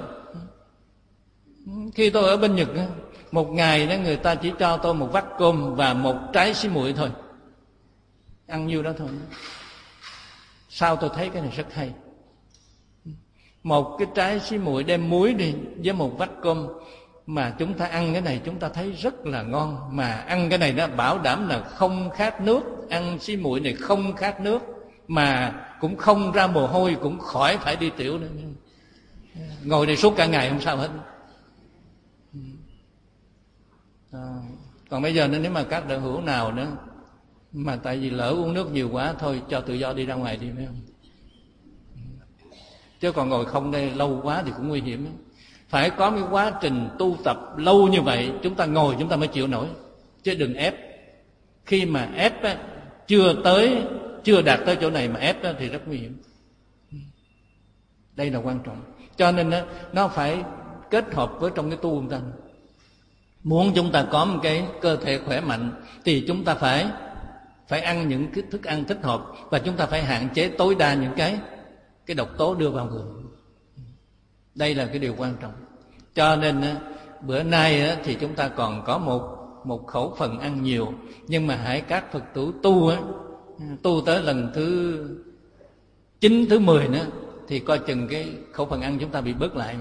Khi tôi ở bên Nhật, một ngày đó người ta chỉ cho tôi một vắt cơm và một trái xí muội thôi, ăn nhiêu đó thôi. Sao tôi thấy cái này rất hay. Một cái trái xí muội đem muối đi với một vắt cơm, mà chúng ta ăn cái này chúng ta thấy rất là ngon. Mà ăn cái này nó bảo đảm là không khát nước. Ăn xí muội này không khát nước, mà cũng không ra mồ hôi, cũng khỏi phải đi tiểu nữa. Ngồi đây suốt cả ngày không sao hết. À, còn bây giờ nếu mà các đạo hữu nào nữa mà tại vì lỡ uống nước nhiều quá, thôi cho tự do đi ra ngoài đi, phải không? Chứ còn ngồi không đây lâu quá thì cũng nguy hiểm. Phải có cái quá trình tu tập lâu như vậy, chúng ta ngồi chúng ta mới chịu nổi, chứ đừng ép. Khi mà ép á, chưa tới, chưa đạt tới chỗ này mà ép á, thì rất nguy hiểm. Đây là quan trọng. Cho nên á, nó phải kết hợp với trong cái tu chúng ta. Muốn chúng ta có một cái cơ thể khỏe mạnh thì chúng ta phải phải ăn những cái thức ăn thích hợp, và chúng ta phải hạn chế tối đa những cái cái độc tố đưa vào người. Đây là cái điều quan trọng. Cho nên bữa nay thì chúng ta còn có một một khẩu phần ăn nhiều, nhưng mà hãy các Phật tử tu á, tu tới lần thứ chín, thứ mười nữa thì coi chừng cái khẩu phần ăn chúng ta bị bớt lại.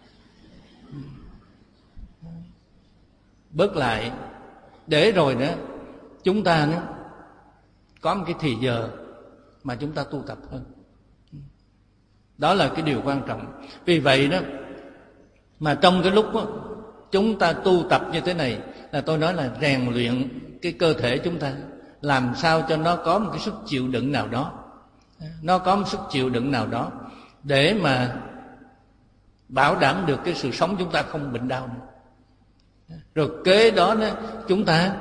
Bớt lại để rồi nữa chúng ta nữa có một cái thì giờ mà chúng ta tu tập hơn. Đó là cái điều quan trọng. Vì vậy đó mà trong cái lúc đó, chúng ta tu tập như thế này là tôi nói là rèn luyện cái cơ thể chúng ta, làm sao cho nó có một cái sức chịu đựng nào đó, nó có một sức chịu đựng nào đó để mà bảo đảm được cái sự sống chúng ta không bệnh đau nữa. Rồi kế đó, đó chúng ta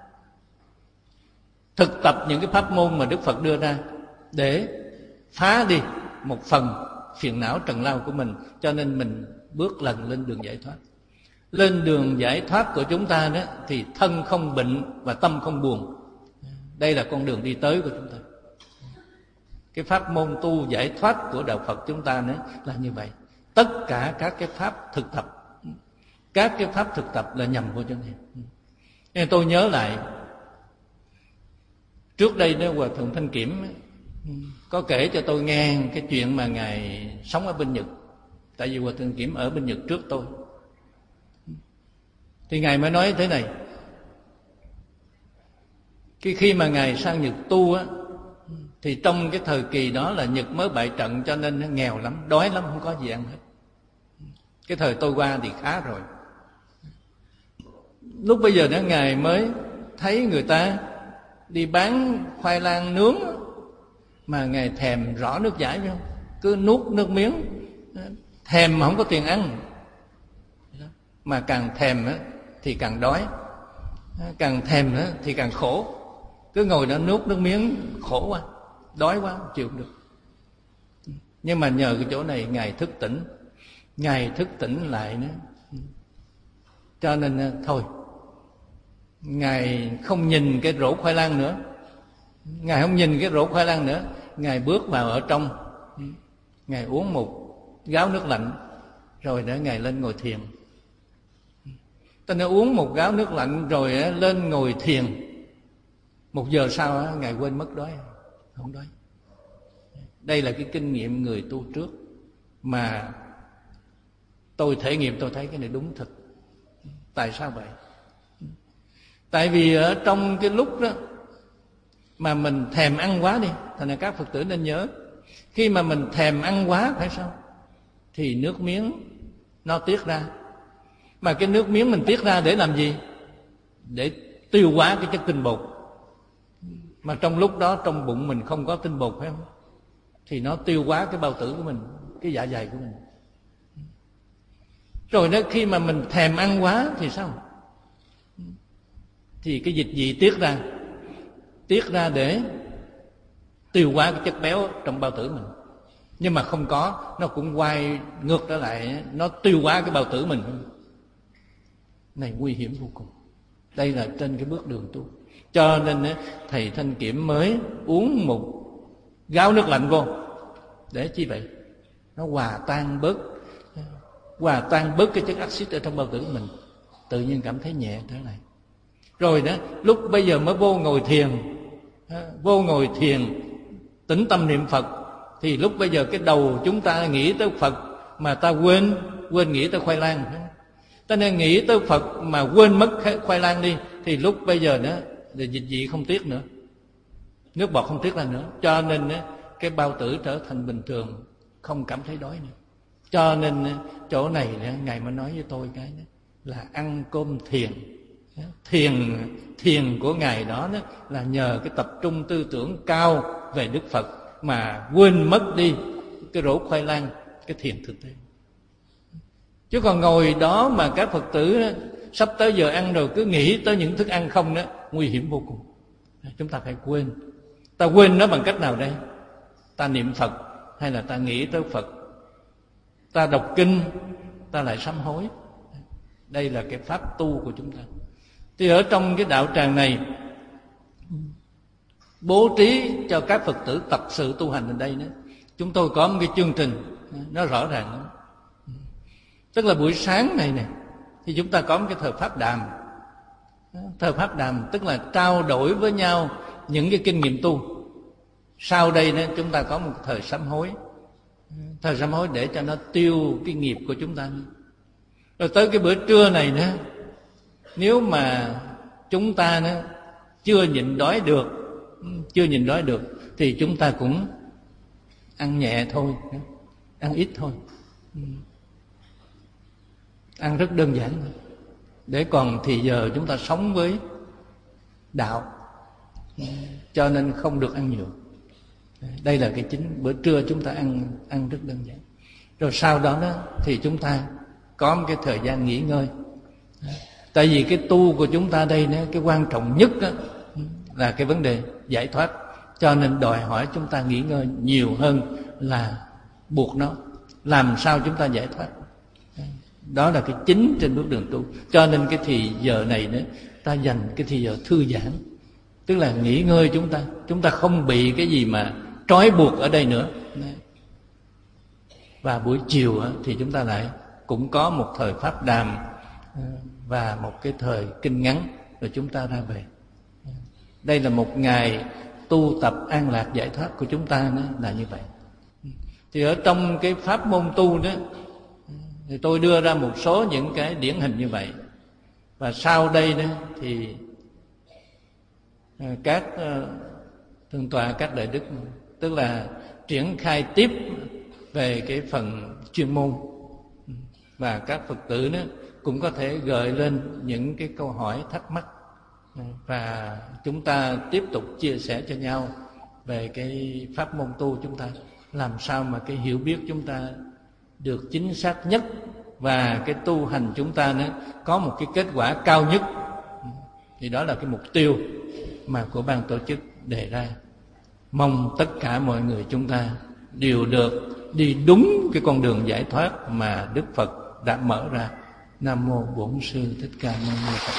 thực tập những cái pháp môn mà Đức Phật đưa ra để phá đi một phần phiền não trần lao của mình, cho nên mình bước lần lên đường giải thoát. Lên đường giải thoát của chúng ta đó thì thân không bệnh và tâm không buồn. Đây là con đường đi tới của chúng ta. Cái pháp môn tu giải thoát của đạo Phật chúng ta nữa là như vậy. Tất cả các cái pháp thực tập, các cái pháp thực tập là nhằm vô chỗ này. Nên tôi nhớ lại trước đây đó, Hòa Thượng Thanh Kiểm có kể cho tôi nghe cái chuyện mà Ngài sống ở bên Nhật. Tại vì Hòa Thượng Kiểm ở bên Nhật trước tôi. Thì Ngài mới nói thế này: Khi, khi mà Ngài sang Nhật tu á, thì trong cái thời kỳ đó là Nhật mới bại trận, cho nên nó nghèo lắm, đói lắm, không có gì ăn hết. Cái thời tôi qua thì khá rồi. Lúc bây giờ đó Ngài mới thấy người ta đi bán khoai lang nướng, mà Ngài thèm rõ nước giải không, cứ nuốt nước miếng, thèm mà không có tiền ăn. Mà càng thèm thì càng đói, càng thèm thì càng khổ. Cứ ngồi đó nuốt nước miếng, khổ quá, đói quá, không chịu được. Nhưng mà nhờ cái chỗ này Ngài thức tỉnh, Ngài thức tỉnh lại nữa. Cho nên thôi, Ngài không nhìn cái rổ khoai lang nữa, Ngài không nhìn cái rổ khoai lang nữa. Ngài bước vào ở trong, Ngài uống một gáo nước lạnh, rồi đó Ngài lên ngồi thiền. Ta nói uống một gáo nước lạnh rồi lên ngồi thiền, một giờ sau Ngài quên mất đói, không đói. Đây là cái kinh nghiệm người tu trước mà tôi thể nghiệm, tôi thấy cái này đúng thật. Tại sao vậy? Tại vì ở trong cái lúc đó mà mình thèm ăn quá đi, thành ra các Phật tử nên nhớ, khi mà mình thèm ăn quá phải sao, thì nước miếng nó tiết ra. Mà cái nước miếng mình tiết ra để làm gì? Để tiêu hóa cái chất tinh bột. Mà trong lúc đó trong bụng mình không có tinh bột, phải không? Thì nó tiêu hóa cái bao tử của mình, cái dạ dày của mình. Rồi đó khi mà mình thèm ăn quá thì sao? Thì cái dịch vị tiết ra, tiết ra để tiêu hóa cái chất béo trong bao tử mình. Nhưng mà không có, nó cũng quay ngược trở lại, nó tiêu hóa cái bao tử mình. Này nguy hiểm vô cùng. Đây là trên cái bước đường tu. Cho nên thầy Thanh Kiểm mới uống một gáo nước lạnh vô. Để chi vậy? Nó hòa tan bớt, hòa tan bớt cái chất axit ở trong bao tử của mình, tự nhiên cảm thấy nhẹ trở lại. Rồi đó, lúc bây giờ mới vô ngồi thiền, vô ngồi thiền tĩnh tâm niệm Phật, thì lúc bây giờ cái đầu chúng ta nghĩ tới Phật mà ta quên quên nghĩ tới khoai lang. Ta nên nghĩ tới Phật mà quên mất khoai lang đi, thì lúc bây giờ đó thì dịch vị không tiết nữa, nước bọt không tiết ra nữa. Cho nên cái bao tử trở thành bình thường, không cảm thấy đói nữa. Cho nên chỗ này Ngài mới nói với tôi cái đó là ăn cơm thiền. Thiền thiền của Ngài đó, đó là nhờ cái tập trung tư tưởng cao về Đức Phật mà quên mất đi cái rổ khoai lang, cái thiền thực tế. Chứ còn ngồi đó mà các Phật tử đó, sắp tới giờ ăn rồi cứ nghĩ tới những thức ăn không đó, nguy hiểm vô cùng. Chúng ta phải quên. Ta quên nó bằng cách nào đây? Ta niệm Phật, hay là ta nghĩ tới Phật, ta đọc kinh, ta lại sám hối. Đây là cái pháp tu của chúng ta. Thì ở trong cái đạo tràng này bố trí cho các Phật tử tập sự tu hành ở đây nữa, chúng tôi có một cái chương trình nó rõ ràng lắm. Tức là buổi sáng này nè thì chúng ta có một cái thời pháp đàm. Thời pháp đàm tức là trao đổi với nhau những cái kinh nghiệm tu. Sau đây nữa chúng ta có một thời sám hối. Thời sám hối để cho nó tiêu cái nghiệp của chúng ta. Rồi tới cái bữa trưa này nữa, nếu mà chúng ta nữa chưa nhịn đói được, chưa nhịn đói được thì chúng ta cũng ăn nhẹ thôi, ăn ít thôi, ăn rất đơn giản thôi, để còn thì giờ chúng ta sống với đạo, cho nên không được ăn nhiều. Đây là cái chính. Bữa trưa chúng ta ăn ăn rất đơn giản. Rồi sau đó đó thì chúng ta có một cái thời gian nghỉ ngơi. Tại vì cái tu của chúng ta đây đó, cái quan trọng nhất đó, là cái vấn đề giải thoát. Cho nên đòi hỏi chúng ta nghỉ ngơi nhiều hơn là buộc nó. Làm sao chúng ta giải thoát? Đó là cái chính trên bước đường tu. Cho nên cái thì giờ này đó, ta dành cái thì giờ thư giãn, tức là nghỉ ngơi chúng ta. Chúng ta không bị cái gì mà trói buộc ở đây nữa. Và buổi chiều thì chúng ta lại cũng có một thời pháp đàm và một cái thời kinh ngắn, rồi chúng ta ra về. Đây là một ngày tu tập an lạc giải thoát của chúng ta đó, là như vậy. Thì ở trong cái pháp môn tu đó, thì tôi đưa ra một số những cái điển hình như vậy. Và sau đây đó thì các thượng tọa, các đại đức, tức là triển khai tiếp về cái phần chuyên môn, và các Phật tử đó cũng có thể gợi lên những cái câu hỏi thắc mắc, và chúng ta tiếp tục chia sẻ cho nhau về cái pháp môn tu chúng ta, làm sao mà cái hiểu biết chúng ta được chính xác nhất, và cái tu hành chúng ta nữa có một cái kết quả cao nhất. Thì đó là cái mục tiêu mà của ban tổ chức đề ra. Mong tất cả mọi người chúng ta đều được đi đúng cái con đường giải thoát mà Đức Phật đã mở ra. Nam mô Bổn Sư Thích Ca Mâu Ni Phật.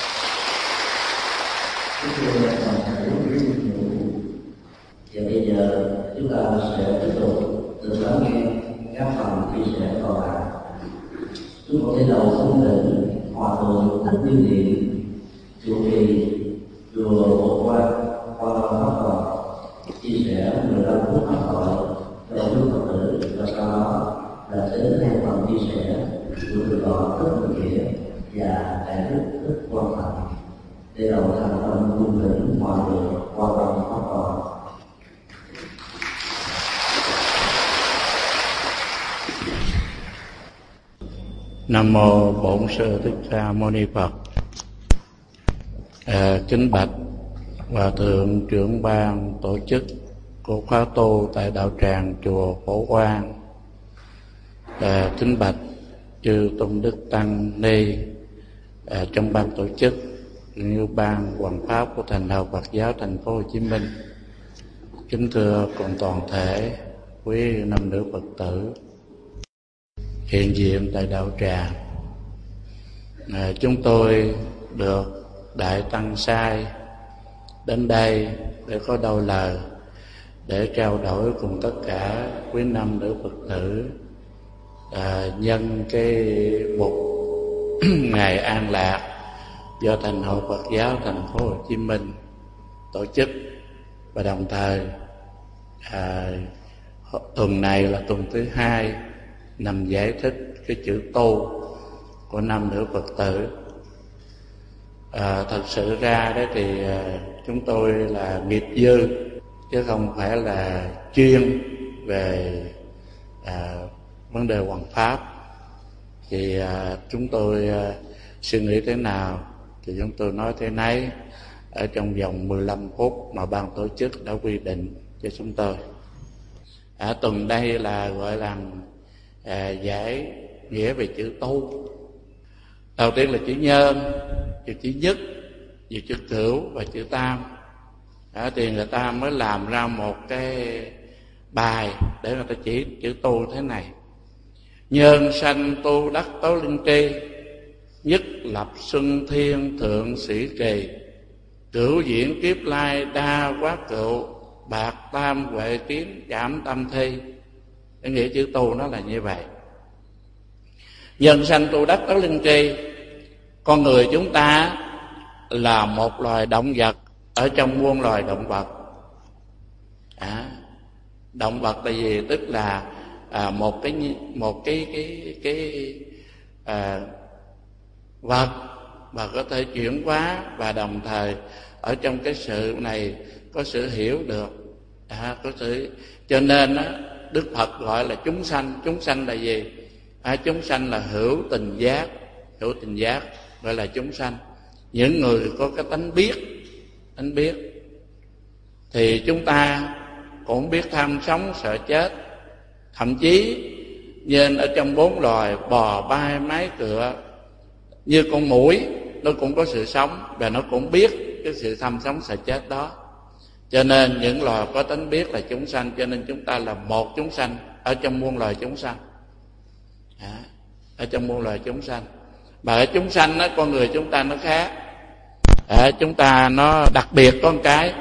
Và bây giờ chúng ta sẽ tiếp tục từ lắng nghe các phần chia sẻ còn lại. Chúng tôi sẽ đầu xuống đỉnh Hòa thượng Thích Như Niệm, chủ trì chùa Bộ Quan, Quan Long Pháp Phật, chia sẻ mười lăm phút pháp thoại cho quý Phật tử, và sau đó là đến hai phần chia sẻ của Thượng tọa Thích Minh Nghĩa và đại đức Thích Quang Thành để đầu thành tâm cung lĩnh Hòa thượng Quan Long Pháp Phật. Nam mô Bổn Sư Thích Ca Mâu Ni Phật. À, kính bạch Hòa thượng trưởng ban tổ chức của khóa tu tại đạo tràng chùa Phổ Quang. À, kính bạch chư tôn đức tăng ni à, trong ban tổ chức như ban hoằng pháp của Thành Đạo Phật giáo Thành phố Hồ Chí Minh. Kính thưa cùng toàn thể quý nam nữ Phật tử hiện diện tại đạo tràng. À, chúng tôi được Đại Tăng Sai đến đây để có đôi lời để trao đổi cùng tất cả quý nam nữ Phật tử à, nhân cái mục ngày an lạc do Thành hội Phật giáo Thành phố Hồ Chí Minh tổ chức, và đồng thời à, tuần này là tuần thứ hai nằm giải thích cái chữ tu của nam nữ Phật tử. À, thật sự ra đó thì à, chúng tôi là nghiệp dư chứ không phải là chuyên về à, vấn đề hoằng pháp. Thì à, chúng tôi à, suy nghĩ thế nào thì chúng tôi nói thế nấy ở trong vòng mười lăm phút mà ban tổ chức đã quy định cho chúng tôi. À, tuần đây là gọi là à, giải nghĩa về chữ tu. Đầu tiên là chữ nhân, chữ chữ nhất, chữ chữ cửu và chữ tam. Đó, thì người ta mới làm ra một cái bài để người ta chỉ chữ tu thế này: nhân sanh tu đắc tố linh tri, nhất lập xuân thiên thượng sĩ kỳ, cửu diễn kiếp lai đa quá cựu, bạc tam huệ tiến giảm tâm thi. Cái nghĩa chữ tu nó là như vậy. Nhân sanh tu đắc tố linh tri, con người chúng ta là một loài động vật ở trong muôn loài động vật. À, động vật là gì? Tức là à, một cái một cái cái cái à, vật và có thể chuyển hóa, và đồng thời ở trong cái sự này có sự hiểu được, à, có sự cho nên á, Đức Phật gọi là chúng sanh. Chúng sanh là gì? À, chúng sanh là hữu tình giác, hữu tình giác gọi là chúng sanh. Những người có cái tánh biết, tánh biết thì chúng ta cũng biết tham sống sợ chết. Thậm chí nên ở trong bốn loài bò, bay, mái, cựa, như con muỗi nó cũng có sự sống và nó cũng biết cái sự tham sống sợ chết đó. Cho nên những loài có tánh biết là chúng sanh. Cho nên chúng ta là một chúng sanh ở trong muôn loài chúng sanh, à, ở trong muôn loài chúng sanh. Mà ở chúng sanh đó, con người chúng ta nó khác. À, chúng ta nó đặc biệt có một cái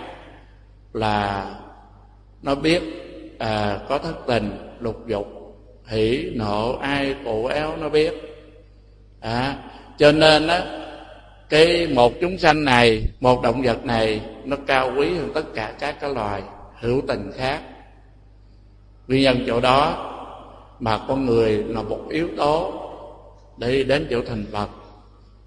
là nó biết à, có thất tình, lục dục, hỉ, nộ, ai, cụ, éo nó biết. À, cho nên á, cái một chúng sanh này, một động vật này nó cao quý hơn tất cả các cái loài hữu tình khác. Nguyên nhân chỗ đó mà con người là một yếu tố để đến chỗ thành Phật.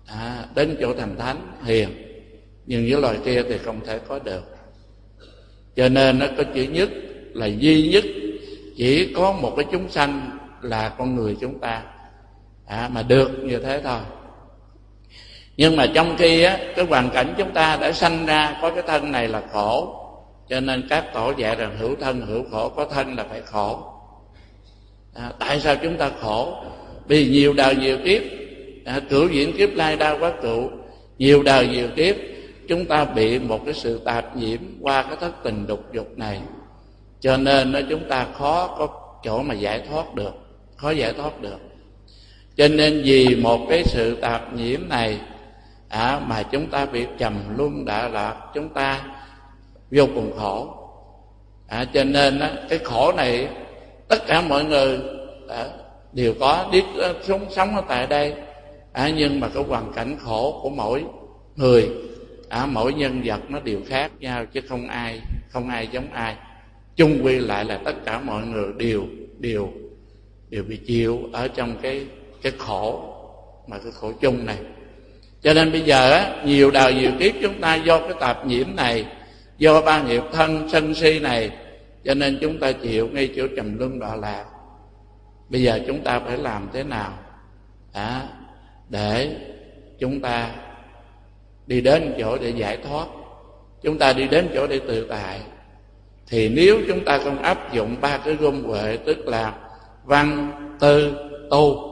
à, đến chỗ thành thánh hiền, nhưng những loài kia thì không thể có được. Cho nên nó có chữ nhất là duy nhất, chỉ có một cái chúng sanh là con người chúng ta à, mà được như thế thôi. Nhưng mà trong khi á, cái hoàn cảnh chúng ta đã sanh ra có cái thân này là khổ, cho nên các tổ dạy rằng hữu thân hữu khổ, có thân là phải khổ. À, tại sao chúng ta khổ? Vì nhiều đời nhiều kiếp, à, cửu diễn kiếp lai đa quá cựu, nhiều đời nhiều kiếp chúng ta bị một cái sự tạp nhiễm qua cái thất tình đục dục này, cho nên nó chúng ta khó có chỗ mà giải thoát được, khó giải thoát được. Cho nên vì một cái sự tạp nhiễm này à, mà chúng ta bị trầm luân đọa lạc, chúng ta vô cùng khổ. À, cho nên á, cái khổ này tất cả mọi người à, đều có biết sống sống ở tại đây. À, nhưng mà cái hoàn cảnh khổ của mỗi người, à, mỗi nhân vật nó đều khác nhau, chứ không ai không ai giống ai. Chung quy lại là tất cả mọi người đều đều đều bị chịu ở trong cái cái khổ mà cái khổ chung này. Cho nên bây giờ á, nhiều đời nhiều kiếp chúng ta do cái tạp nhiễm này, do ba nghiệp thân sân si này, cho nên chúng ta chịu ngay chỗ trầm luân đọa lạc. Bây giờ chúng ta phải làm thế nào à, để chúng ta đi đến chỗ để giải thoát, chúng ta đi đến chỗ để tự tại? Thì nếu chúng ta không áp dụng ba cái gom huệ, tức là văn, tư, tu.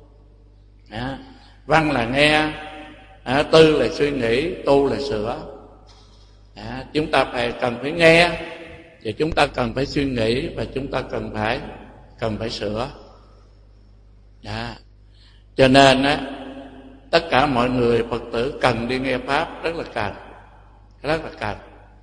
À, văn là nghe, à, tư là suy nghĩ, tu là sửa. À, chúng ta phải cần phải nghe, và chúng ta cần phải suy nghĩ, và chúng ta cần phải cần phải sửa. À, cho nên á, tất cả mọi người Phật tử cần đi nghe pháp, rất là cần, rất là cần.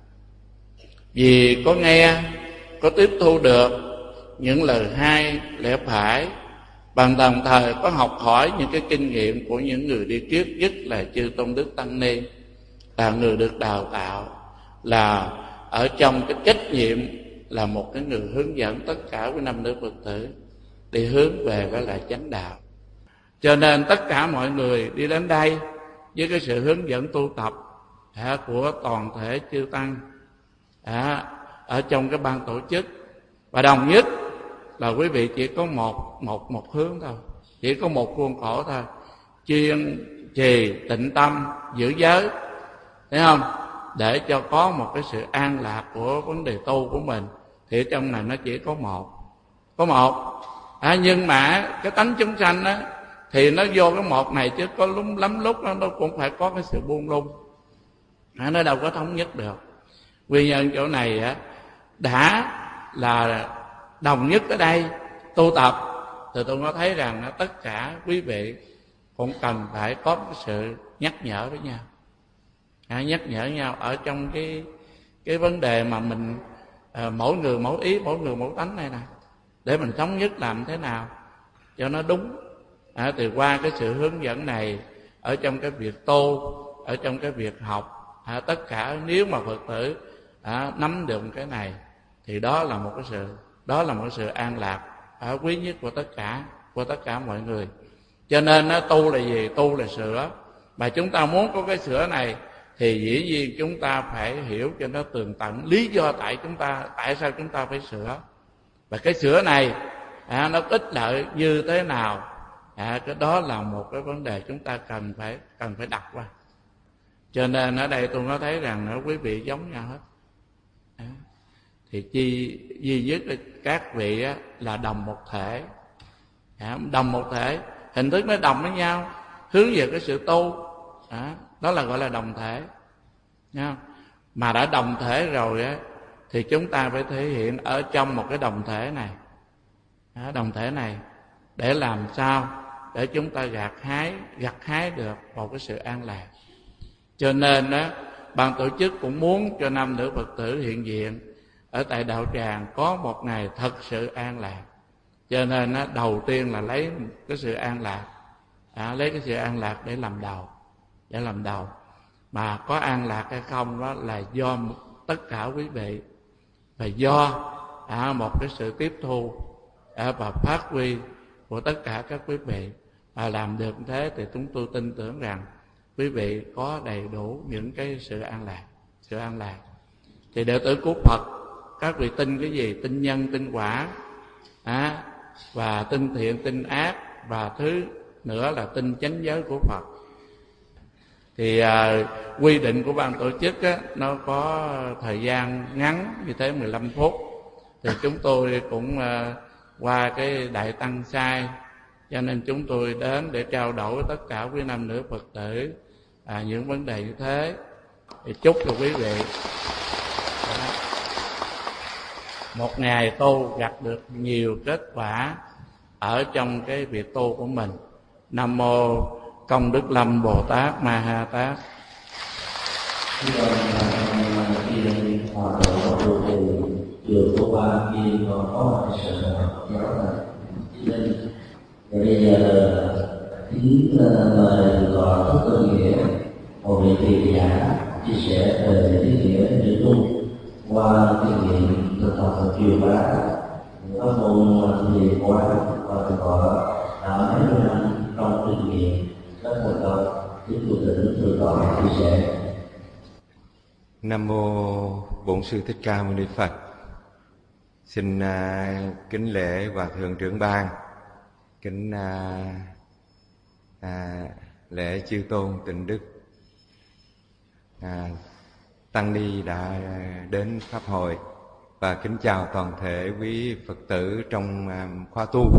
Vì có nghe, có tiếp thu được những lời hay, lẽ phải, bằng đồng thời có học hỏi những cái kinh nghiệm của những người đi trước, nhất là chư tôn đức tăng ni, là người được đào tạo, là ở trong cái trách nhiệm là một cái người hướng dẫn tất cả với nam nữ Phật tử đi hướng về với lại chánh đạo. Cho nên tất cả mọi người đi đến đây với cái sự hướng dẫn tu tập à, của toàn thể chư tăng à, ở trong cái ban tổ chức, và đồng nhất là quý vị chỉ có một một một hướng thôi, chỉ có một khuôn khổ thôi: chuyên trì tịnh tâm giữ giới, thấy không? Để cho có một cái sự an lạc của vấn đề tu của mình, thì trong này nó chỉ có một, có một. À, nhưng mà cái tánh chúng sanh á, thì nó vô cái một này, chứ có lắm lắm lúc nó, nó cũng phải có cái sự buông lung. À, nó đâu có thống nhất được. Nguyên nhân chỗ này á, đã là đồng nhất ở đây tu tập, thì tôi có thấy rằng tất cả quý vị cũng cần phải có cái sự nhắc nhở với nhau, à, nhắc nhở nhau ở trong cái cái vấn đề mà mình à, mỗi người mỗi ý, mỗi người mỗi tánh này nè, để mình thống nhất làm thế nào cho nó đúng. À, từ qua cái sự hướng dẫn này, ở trong cái việc tu, ở trong cái việc học, à, tất cả nếu mà Phật tử à, nắm được cái này, thì đó là một cái sự đó là một cái sự an lạc à, quý nhất của tất cả của tất cả mọi người. Cho nên nó tu là gì? Tu là sửa. Mà chúng ta muốn có cái sửa này thì dĩ nhiên chúng ta phải hiểu cho nó tường tận lý do tại chúng ta tại sao chúng ta phải sửa, và cái sửa này à, nó ích lợi như thế nào. À, cái đó là một cái vấn đề chúng ta cần phải cần phải đặt qua. Cho nên ở đây tôi có thấy rằng nó quý vị giống nhau hết. À, thì chi duy nhất là các vị á, là đồng một thể, à, đồng một thể, hình thức nó đồng với nhau, hướng về cái sự tu, à, đó là gọi là đồng thể. Nha. Mà đã đồng thể rồi á, thì chúng ta phải thể hiện ở trong một cái đồng thể này, à, đồng thể này để làm sao để chúng ta gặt hái gặt hái được một cái sự an lạc. Cho nên đó, ban tổ chức cũng muốn cho nam nữ Phật tử hiện diện ở tại đạo tràng có một ngày thật sự an lạc. Cho nên đó, đầu tiên là lấy cái sự an lạc, à, lấy cái sự an lạc để làm đầu, để làm đầu. Mà có an lạc hay không đó là do tất cả quý vị, và do à, một cái sự tiếp thu à, và phát huy của tất cả các quý vị. Và làm được thế thì chúng tôi tin tưởng rằng quý vị có đầy đủ những cái sự an lạc, sự an lạc. Thì đệ tử của Phật, các vị tin cái gì? Tin nhân, tin quả, à, và tin thiện, tin ác, và thứ nữa là tin chánh giới của Phật. Thì à, quy định của ban tổ chức á, nó có thời gian ngắn như thế mười lăm phút. Thì chúng tôi cũng à, qua cái đại tăng sai, cho nên chúng tôi đến để trao đổi với tất cả quý nam nữ Phật tử à, những vấn đề như thế. Thì chúc cho quý vị một ngày tu gặp được nhiều kết quả ở trong cái việc tu của mình. Nam mô Công Đức Lâm Bồ Tát Ma Ha Tát. Hòa thượng trụ trì chùa Phổ Quang khi còn có một sự giáo là nên bây giờ kính mời tòa thức tân nghĩa một vị thầy giả chia sẻ về ý nghĩa chữ tu qua kinh nghiệm thực tập và truyền bá pháp môn thiền quán và thực tập đã mấy mươi năm trong kinh nghiệm rất thành công. Kính chủ tịch thượng tọa chia sẻ. Nam mô Bổn Sư Thích Ca Mâu Ni Phật. Xin uh, kính lễ Hòa thượng trưởng ban, kính uh, uh, lễ chư tôn tịnh đức, uh, tăng ni đã đến pháp hội, và kính chào toàn thể quý Phật tử trong uh, khóa tu.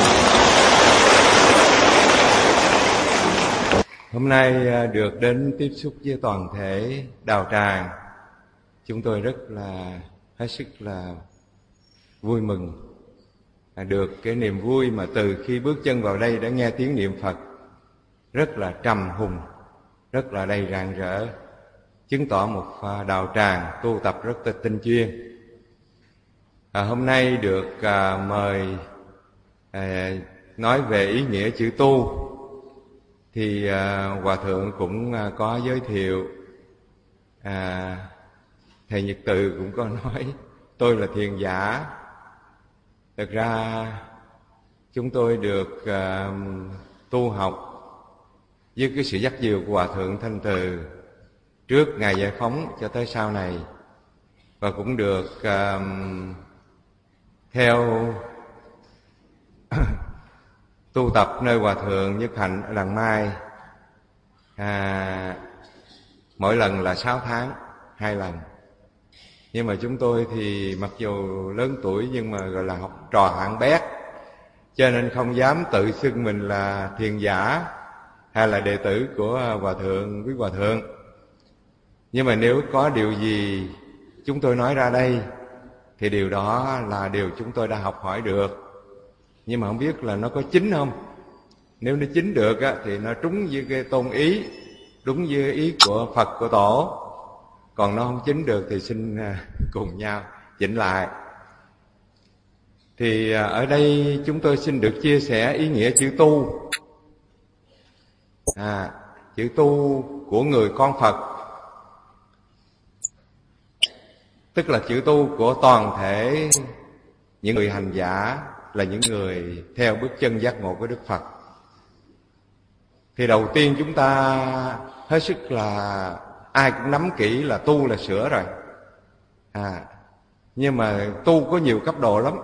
Hôm nay được đến tiếp xúc với toàn thể đạo tràng, chúng tôi rất là hết sức là vui mừng. Được cái niềm vui mà từ khi bước chân vào đây đã nghe tiếng niệm Phật rất là trầm hùng, rất là đầy rạng rỡ, chứng tỏ một đạo tràng tu tập rất là tinh chuyên. À, hôm nay được à, mời à, nói về ý nghĩa chữ tu, thì à, Hòa thượng cũng à, có giới thiệu. à, Thầy Nhật Từ cũng có nói tôi là thiền giả. Thực ra chúng tôi được à, tu học với cái sự dắt dìu của Hòa thượng Thanh Từ trước ngày giải phóng cho tới sau này, và cũng được uh, theo tu tập nơi Hòa thượng Nhất Hạnh ở Làng Mai, à, mỗi lần là sáu tháng hai lần. Nhưng mà chúng tôi thì mặc dù lớn tuổi nhưng mà gọi là học trò hạng bét, cho nên không dám tự xưng mình là thiền giả hay là đệ tử của Hòa thượng, quý Hòa thượng. Nhưng mà nếu có điều gì chúng tôi nói ra đây thì điều đó là điều chúng tôi đã học hỏi được. Nhưng mà không biết là nó có chính không. Nếu nó chính được á, thì nó trúng với cái tôn ý, đúng với ý của Phật, của Tổ. Còn nó không chính được thì xin cùng nhau chỉnh lại. Thì ở đây chúng tôi xin được chia sẻ ý nghĩa chữ tu. À, chữ tu của người con Phật, tức là chữ tu của toàn thể những người hành giả, là những người theo bước chân giác ngộ của Đức Phật. Thì đầu tiên chúng ta hết sức là ai cũng nắm kỹ là tu là sửa rồi. À, nhưng mà tu có nhiều cấp độ lắm.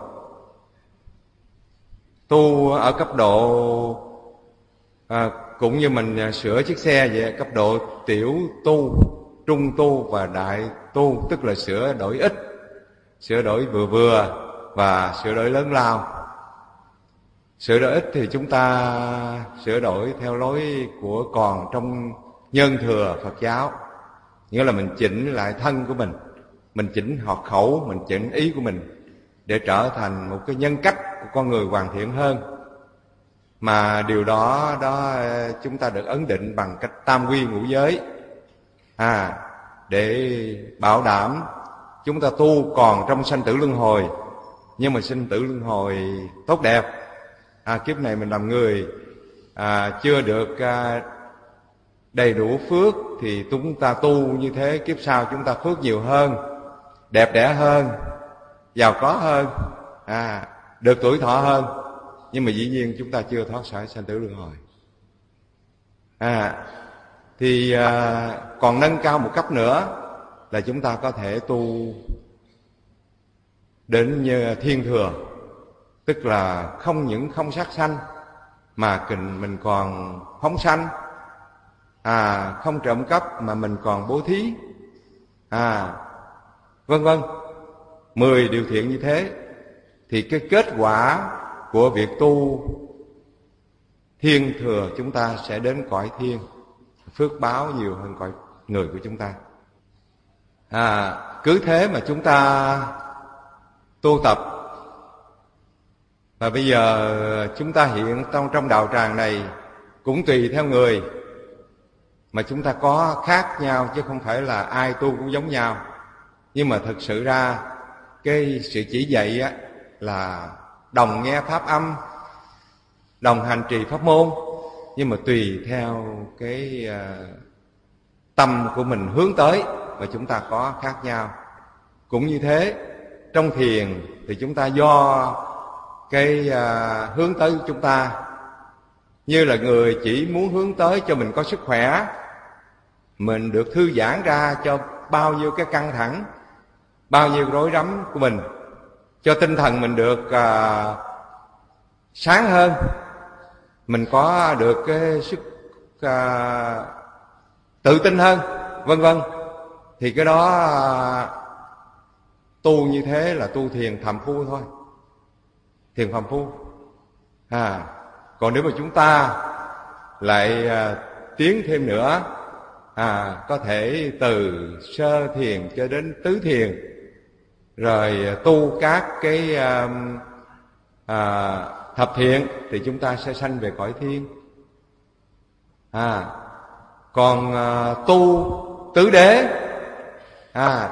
Tu ở cấp độ à, cũng như mình sửa chiếc xe vậy, cấp độ tiểu tu, trung tu và đại tu, tức là sửa đổi ít, sửa đổi vừa vừa và sửa đổi lớn lao. Sửa đổi ít thì chúng ta sửa đổi theo lối của còn trong nhân thừa Phật giáo, nghĩa là mình chỉnh lại thân của mình, mình chỉnh hoạt khẩu, mình chỉnh ý của mình để trở thành một cái nhân cách của con người hoàn thiện hơn. Mà điều đó đó chúng ta được ấn định bằng cách tam quy ngũ giới, à, để bảo đảm chúng ta tu còn trong sanh tử luân hồi, nhưng mà sinh tử luân hồi tốt đẹp. À, kiếp này mình làm người à, chưa được à, đầy đủ phước thì chúng ta tu như thế, kiếp sau chúng ta phước nhiều hơn, đẹp đẽ hơn, giàu có hơn, à, được tuổi thọ hơn. Nhưng mà dĩ nhiên chúng ta chưa thoát khỏi sanh tử luân hồi. À, Thì à, còn nâng cao một cấp nữa là chúng ta có thể tu đến như thiên thừa, tức là không những không sát sanh mà mình còn phóng sanh, à, không trộm cắp mà mình còn bố thí, à, vân vân, mười điều thiện như thế. Thì cái kết quả của việc tu thiên thừa chúng ta sẽ đến cõi thiên, phước báo nhiều hơn cõi người của chúng ta. À, cứ thế mà chúng ta tu tập. Và bây giờ chúng ta hiện trong trong đạo tràng này cũng tùy theo người mà chúng ta có khác nhau, chứ không phải là ai tu cũng giống nhau. Nhưng mà thực sự ra cái sự chỉ dạy á, là đồng nghe pháp âm, đồng hành trì pháp môn, nhưng mà tùy theo cái uh, tâm của mình hướng tới mà chúng ta có khác nhau. Cũng như thế, trong thiền thì chúng ta do cái uh, hướng tới của chúng ta, như là người chỉ muốn hướng tới cho mình có sức khỏe, mình được thư giãn ra cho bao nhiêu cái căng thẳng, bao nhiêu rối rắm của mình, cho tinh thần mình được uh, sáng hơn, mình có được cái sức uh, tự tin hơn, vân vân. Thì cái đó uh, tu như thế là tu thiền phàm phu thôi, thiền phàm phu. À, còn nếu mà chúng ta lại uh, tiến thêm nữa, à, có thể từ sơ thiền cho đến tứ thiền, rồi tu các cái uh, uh, thập thiện, thì chúng ta sẽ sanh về cõi thiên. À, còn uh, tu tứ đế, à,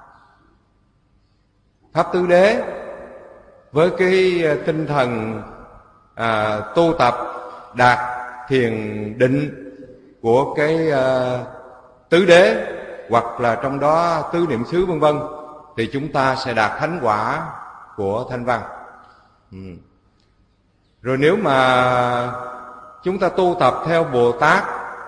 pháp tứ đế với cái tinh thần uh, tu tập đạt thiền định của cái uh, tứ đế, hoặc là trong đó tứ niệm xứ vân vân, thì chúng ta sẽ đạt thánh quả của thanh văn. Ừ. Rồi nếu mà chúng ta tu tập theo Bồ Tát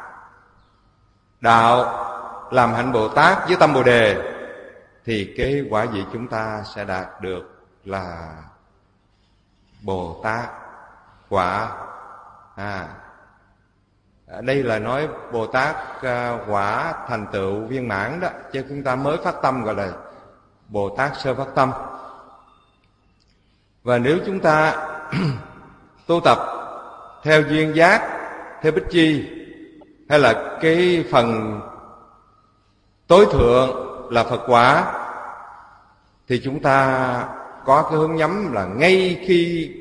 đạo, làm hạnh Bồ Tát với tâm Bồ Đề, thì cái quả vị chúng ta sẽ đạt được là Bồ Tát quả. À, ở đây là nói Bồ Tát uh, quả thành tựu viên mãn đó, chứ chúng ta mới phát tâm gọi là Bồ Tát sơ phát tâm. Và nếu chúng ta tu tập theo duyên giác, theo bích chi, hay là cái phần tối thượng là Phật quả, thì chúng ta có cái hướng nhắm là ngay khi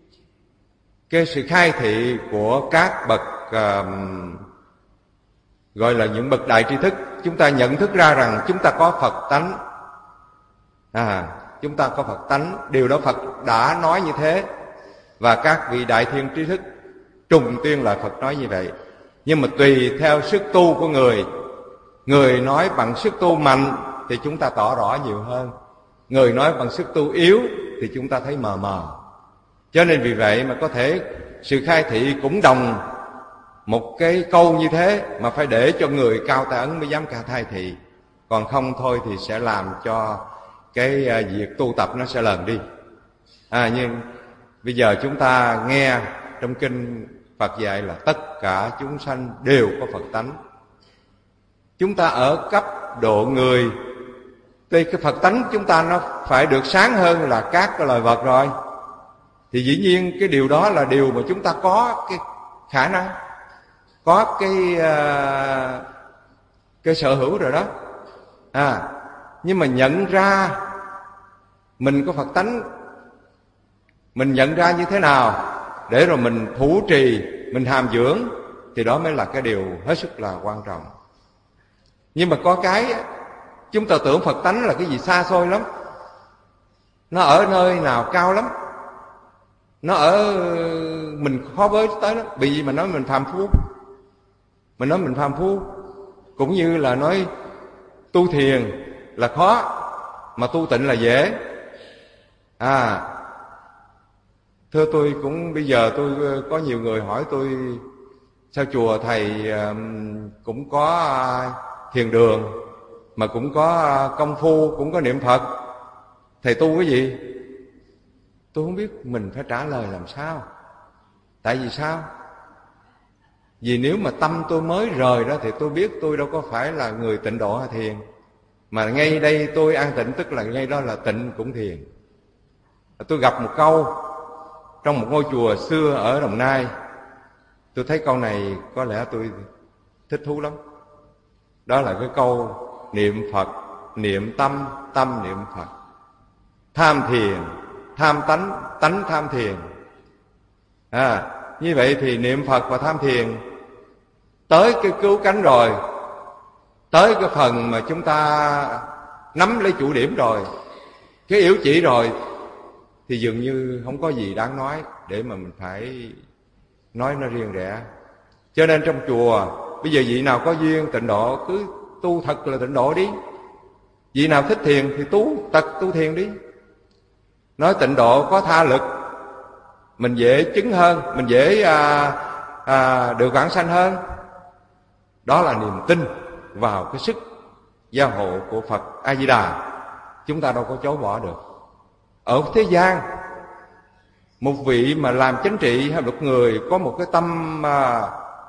cái sự khai thị của các bậc uh, gọi là những bậc đại tri thức, chúng ta nhận thức ra rằng chúng ta có Phật tánh. À, chúng ta có Phật tánh, điều đó Phật đã nói như thế, và các vị đại thiên tri thức trùng tuyên là Phật nói như vậy. Nhưng mà tùy theo sức tu của người, người nói bằng sức tu mạnh thì chúng ta tỏ rõ nhiều hơn, người nói bằng sức tu yếu thì chúng ta thấy mờ mờ. Cho nên vì vậy mà có thể sự khai thị cũng đồng một cái câu như thế, mà phải để cho người cao tài ấn mới dám cả khai thị, còn không thôi thì sẽ làm cho cái việc tu tập nó sẽ lờn đi. À, nhưng bây giờ chúng ta nghe trong kinh Phật dạy là tất cả chúng sanh đều có Phật tánh. Chúng ta ở cấp độ người thì cái Phật tánh chúng ta nó phải được sáng hơn là các cái loài vật rồi, thì dĩ nhiên cái điều đó là điều mà chúng ta có cái khả năng, có cái uh, cái sở hữu rồi đó. À, nhưng mà nhận ra mình có Phật tánh, mình nhận ra như thế nào để rồi mình thủ trì, mình hàm dưỡng, thì đó mới là cái điều hết sức là quan trọng. Nhưng mà có cái chúng ta tưởng Phật tánh là cái gì xa xôi lắm, nó ở nơi nào cao lắm, nó ở mình khó với tới lắm. Vì gì mà nói mình phàm phu, mình nói mình phàm phu. Cũng như là nói tu thiền là khó, mà tu tịnh là dễ. À, thưa tôi cũng bây giờ tôi có nhiều người hỏi tôi Sao chùa thầy cũng có thiền đường, mà cũng có công phu, cũng có niệm Phật, thầy tu cái gì? Tôi không biết mình phải trả lời làm sao. Tại vì sao? Vì nếu mà tâm tôi mới rời đó thì tôi biết tôi đâu có phải là người tịnh độ hay thiền. Mà ngay đây tôi an tịnh, tức là ngay đó là tịnh cũng thiền. Tôi gặp một câu trong một ngôi chùa xưa ở Đồng Nai. Tôi thấy câu này có lẽ tôi thích thú lắm. Đó là cái câu niệm Phật, niệm tâm, tâm niệm Phật. Tham thiền, tham tánh, tánh tham thiền. À, như vậy thì niệm Phật và tham thiền tới cái cứu cánh rồi, tới cái phần mà chúng ta nắm lấy chủ điểm rồi, cái yếu chỉ rồi, thì dường như không có gì đáng nói để mà mình phải nói nó riêng rẽ. Cho nên trong chùa bây giờ vị nào có duyên tịnh độ cứ tu thật là tịnh độ đi. Vị nào thích thiền thì tu thật tu thiền đi. Nói tịnh độ có tha lực, mình dễ chứng hơn, mình dễ à, à, được vãng sanh hơn. Đó là niềm tin vào cái sức gia hộ của Phật A Di Đà, chúng ta đâu có chối bỏ được. Ở thế gian, một vị mà làm chánh trị hay một người có một cái tâm à,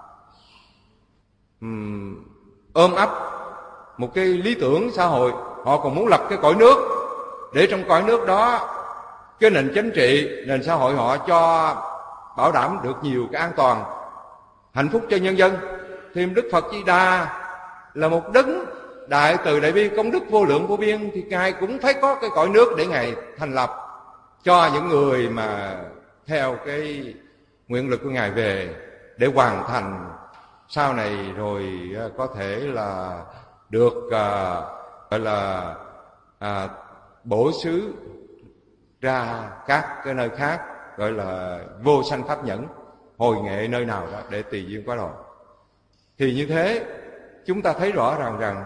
um, ôm ấp một cái lý tưởng xã hội, họ còn muốn lập cái cõi nước, để trong cõi nước đó cái nền chính trị, nền xã hội họ cho bảo đảm được nhiều cái an toàn, hạnh phúc cho nhân dân. Thì Đức Phật Di Đà là một đấng đại từ đại bi, công đức vô lượng vô biên, thì Ngài cũng phải có cái cõi nước để Ngài thành lập cho những người mà theo cái nguyện lực của Ngài về, để hoàn thành sau này rồi có thể là được à, gọi là à, bổ xứ ra các cái nơi khác, gọi là vô sanh pháp nhẫn, hồi nghệ nơi nào đó để tùy duyên quá rồi. Thì như thế chúng ta thấy rõ ràng rằng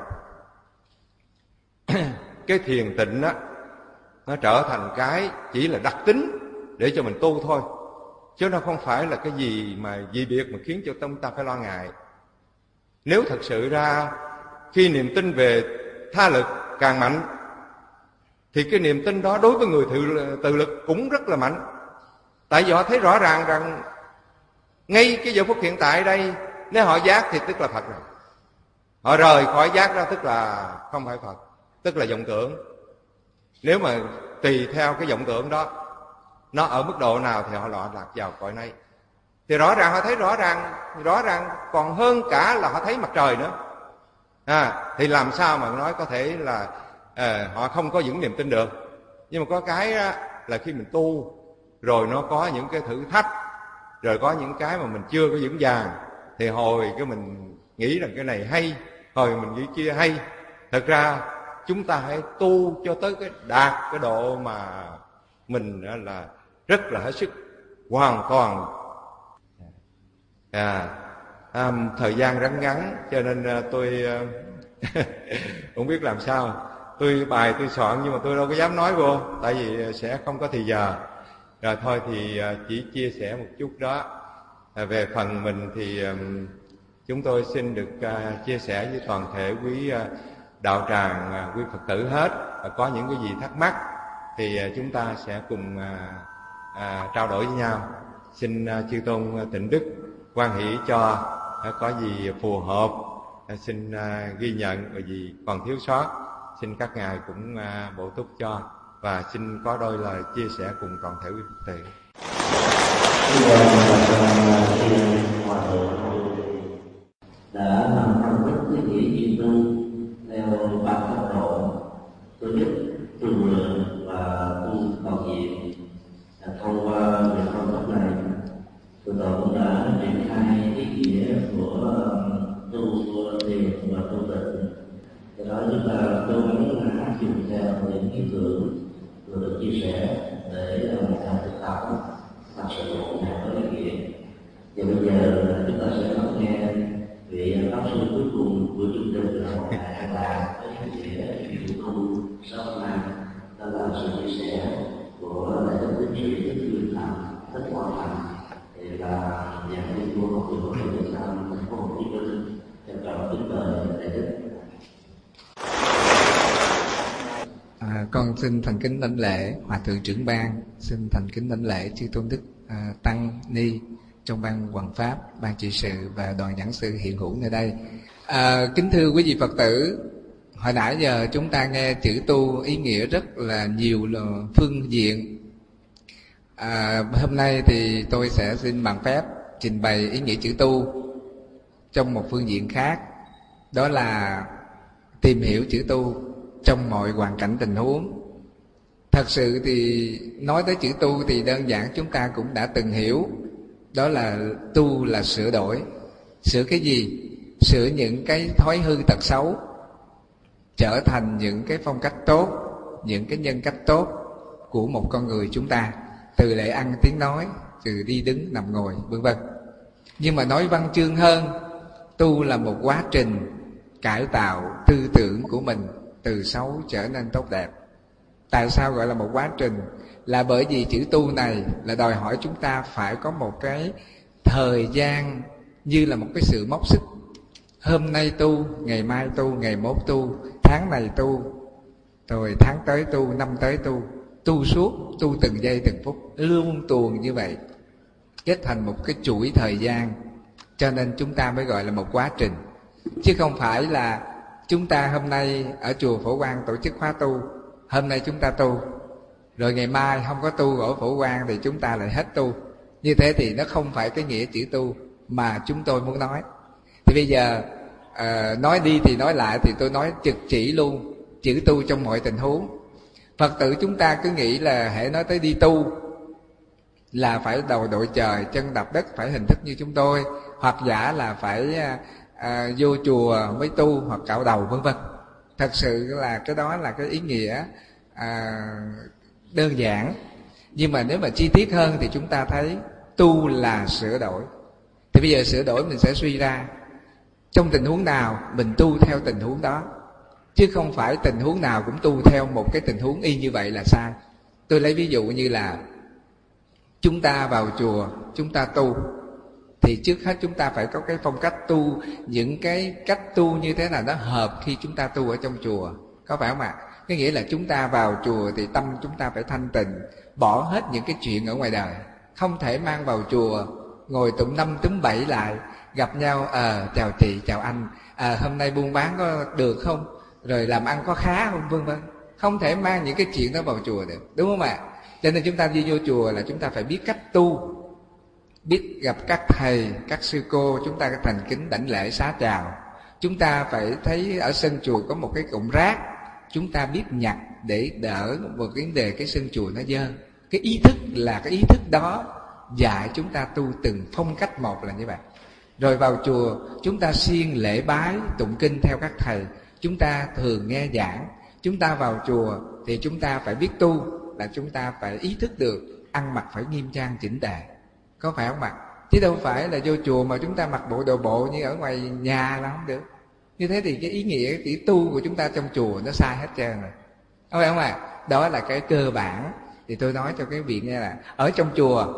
cái thiền tịnh á, nó trở thành cái chỉ là đặc tính để cho mình tu thôi, chứ nó không phải là cái gì mà dị biệt mà khiến cho chúng ta phải lo ngại. Nếu thật sự ra khi niềm tin về tha lực càng mạnh, thì cái niềm tin đó đối với người tự, tự lực cũng rất là mạnh. Tại vì họ thấy rõ ràng rằng ngay cái giờ phút hiện tại đây, nếu họ giác thì tức là Phật rồi. Họ rời khỏi giác ra tức là không phải Phật, tức là vọng tưởng. Nếu mà tùy theo cái vọng tưởng đó, nó ở mức độ nào thì họ lọt lạc vào cõi này. Thì rõ ràng họ thấy rõ ràng, rõ ràng còn hơn cả là họ thấy mặt trời nữa. À, thì làm sao mà nói có thể là à, họ không có vững niềm tin được. Nhưng mà có cái á, là khi mình tu rồi nó có những cái thử thách, rồi có những cái mà mình chưa có vững vàng, thì hồi cái mình nghĩ rằng cái này hay, hồi mình nghĩ kia hay. Thật ra chúng ta hãy tu cho tới cái đạt cái độ mà mình là rất là hết sức hoàn toàn. À, à, thời gian rất ngắn cho nên tôi không biết làm sao. Tôi bài tôi soạn nhưng mà tôi đâu có dám nói vô, tại vì sẽ không có thì giờ. Rồi thôi thì chỉ chia sẻ một chút đó. À, về phần mình thì um, chúng tôi xin được uh, chia sẻ với toàn thể quý uh, đạo tràng, uh, quý Phật tử hết. uh, Có những cái gì thắc mắc thì uh, chúng ta sẽ cùng uh, uh, trao đổi với nhau. Xin uh, chư tôn Tịnh Đức hoan hỷ cho, uh, có gì phù hợp uh, xin uh, ghi nhận, và gì còn thiếu sót xin các ngài cũng uh, bổ túc cho. Và xin có đôi lời chia sẻ cùng toàn thể quý Phật tử. Hòa thượng đã nằm trong rất cái nghĩa chuyên tu theo ba cấp độ: thứ nhất tu lượng và tu toàn diện. Thông qua việc công tác này, Thượng tọa cũng đã triển khai ý nghĩa của tu thiền và tu tịnh. Do đó chúng ta cố gắng áp dụng theo những ý tưởng vừa được chia sẻ để làm thực tập thật sự có ý nghĩa. Và bây giờ chúng ta sẽ lắng nghe vị pháp Con xin thành kính đảnh lễ Hòa thượng trưởng ban, xin thành kính đảnh lễ chư tôn đức à, tăng ni trong ban hoằng pháp, ban trị sự và đoàn giảng sư hiện hữu nơi đây. À, kính thưa quý vị Phật tử, hồi nãy giờ chúng ta nghe chữ tu ý nghĩa rất là nhiều là phương diện. À, hôm nay thì tôi sẽ xin bằng phép trình bày ý nghĩa chữ tu trong một phương diện khác, đó là tìm hiểu chữ tu trong mọi hoàn cảnh tình huống. Thật sự thì nói tới chữ tu thì đơn giản chúng ta cũng đã từng hiểu, đó là tu là sửa đổi. Sửa cái gì? Sửa những cái thói hư tật xấu trở thành những cái phong cách tốt, những cái nhân cách tốt của một con người chúng ta, từ lễ ăn tiếng nói, từ đi đứng nằm ngồi vân vân. Nhưng mà nói văn chương hơn, tu là một quá trình cải tạo tư tưởng của mình từ xấu trở nên tốt đẹp. Tại sao gọi là một quá trình? Là bởi vì chữ tu này là đòi hỏi chúng ta phải có một cái thời gian như là một cái sự móc xích. Hôm nay tu, ngày mai tu, ngày mốt tu, tháng này tu, rồi tháng tới tu, năm tới tu, tu suốt, tu từng giây từng phút, luôn tuồn như vậy, kết thành một cái chuỗi thời gian. Cho nên chúng ta mới gọi là một quá trình, chứ không phải là chúng ta hôm nay ở chùa Phổ Quang tổ chức khóa tu, hôm nay chúng ta tu, rồi ngày mai không có tu ở Phổ Quang thì chúng ta lại hết tu. Như thế thì nó không phải cái nghĩa chữ tu mà chúng tôi muốn nói. Thì bây giờ à, nói đi thì nói lại, thì tôi nói trực chỉ luôn chữ tu trong mọi tình huống. Phật tử chúng ta cứ nghĩ là hễ nói tới đi tu là phải đầu đội trời, chân đạp đất, phải hình thức như chúng tôi, hoặc giả là phải à, à, vô chùa mới tu, hoặc cạo đầu vân vân. Thật sự là cái đó là cái ý nghĩa à, đơn giản. Nhưng mà nếu mà chi tiết hơn thì chúng ta thấy tu là sửa đổi. Thì bây giờ sửa đổi mình sẽ suy ra trong tình huống nào mình tu theo tình huống đó, chứ không phải tình huống nào cũng tu theo một cái tình huống y như vậy là sai. Tôi lấy ví dụ như là chúng ta vào chùa, chúng ta tu, thì trước hết chúng ta phải có cái phong cách tu, những cái cách tu như thế nào nó hợp khi chúng ta tu ở trong chùa, có phải không ạ? Cái nghĩa là chúng ta vào chùa thì tâm chúng ta phải thanh tịnh, bỏ hết những cái chuyện ở ngoài đời. Không thể mang vào chùa ngồi tụm năm túm bảy lại, gặp nhau à, chào chị, chào anh, à, hôm nay buôn bán có được không, rồi làm ăn có khá không, vân vân. Không thể mang những cái chuyện đó vào chùa được, đúng không ạ? Cho nên chúng ta đi vô chùa là chúng ta phải biết cách tu, biết gặp các thầy, các sư cô, chúng ta thành kính đảnh lễ xá chào. Chúng ta phải thấy ở sân chùa có một cái cụm rác, chúng ta biết nhặt để đỡ một cái vấn đề cái sân chùa nó dơ. Cái ý thức là cái ý thức đó dạy chúng ta tu từng phong cách một là như vậy. Rồi vào chùa chúng ta siêng lễ bái tụng kinh theo các thầy, chúng ta thường nghe giảng. Chúng ta vào chùa thì chúng ta phải biết tu, là chúng ta phải ý thức được ăn mặc phải nghiêm trang chỉnh tề, có phải không ạ? Chứ đâu phải là vô chùa mà chúng ta mặc bộ đồ bộ như ở ngoài nhà là không được. Như thế thì cái ý nghĩa chữ tu của chúng ta trong chùa nó sai hết trơn rồi, không phải không ạ? Đó là cái cơ bản. Thì tôi nói cho cái vị nghe là ở trong chùa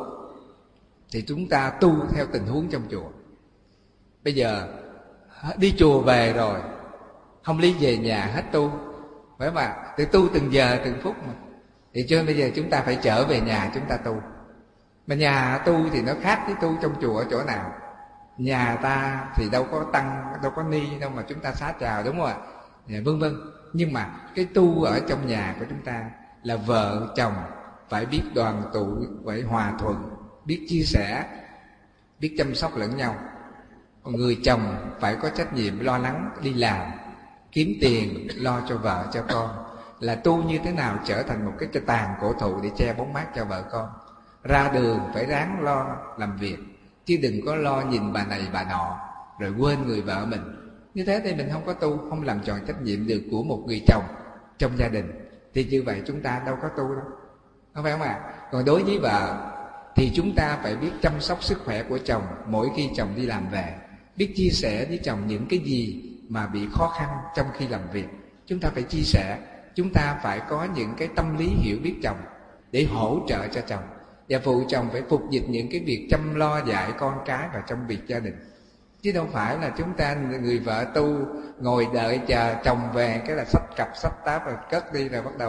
thì chúng ta tu theo tình huống trong chùa. Bây giờ đi chùa về rồi không lý về nhà hết tu, phải không ạ? Thì tu từng giờ từng phút mà. Thì cho nên bây giờ chúng ta phải trở về nhà chúng ta tu. Mà nhà tu thì nó khác với tu trong chùa ở chỗ nào? Nhà ta thì đâu có tăng, đâu có ni đâu mà chúng ta xá chào, đúng không ạ? Vân vân. Nhưng mà cái tu ở trong nhà của chúng ta là vợ chồng phải biết đoàn tụ, phải hòa thuận, biết chia sẻ, biết chăm sóc lẫn nhau. Còn người chồng phải có trách nhiệm lo lắng đi làm, kiếm tiền lo cho vợ cho con. Là tu như thế nào trở thành một cái tàn cổ thụ để che bóng mát cho vợ con. Ra đường phải ráng lo làm việc, chứ đừng có lo nhìn bà này bà nọ rồi quên người vợ mình. Như thế thì mình không có tu, không làm tròn trách nhiệm được của một người chồng trong gia đình. Thì như vậy chúng ta đâu có tu đâu, không phải không ạ? Còn đối với vợ thì chúng ta phải biết chăm sóc sức khỏe của chồng mỗi khi chồng đi làm về, biết chia sẻ với chồng những cái gì mà bị khó khăn trong khi làm việc. Chúng ta phải chia sẻ, chúng ta phải có những cái tâm lý hiểu biết chồng để hỗ trợ cho chồng, và phụ chồng phải phục dịch những cái việc chăm lo dạy con cái và trong việc gia đình. Chứ đâu phải là chúng ta người vợ tu ngồi đợi chờ chồng về cái là xách cặp xách táp rồi cất đi, rồi bắt đầu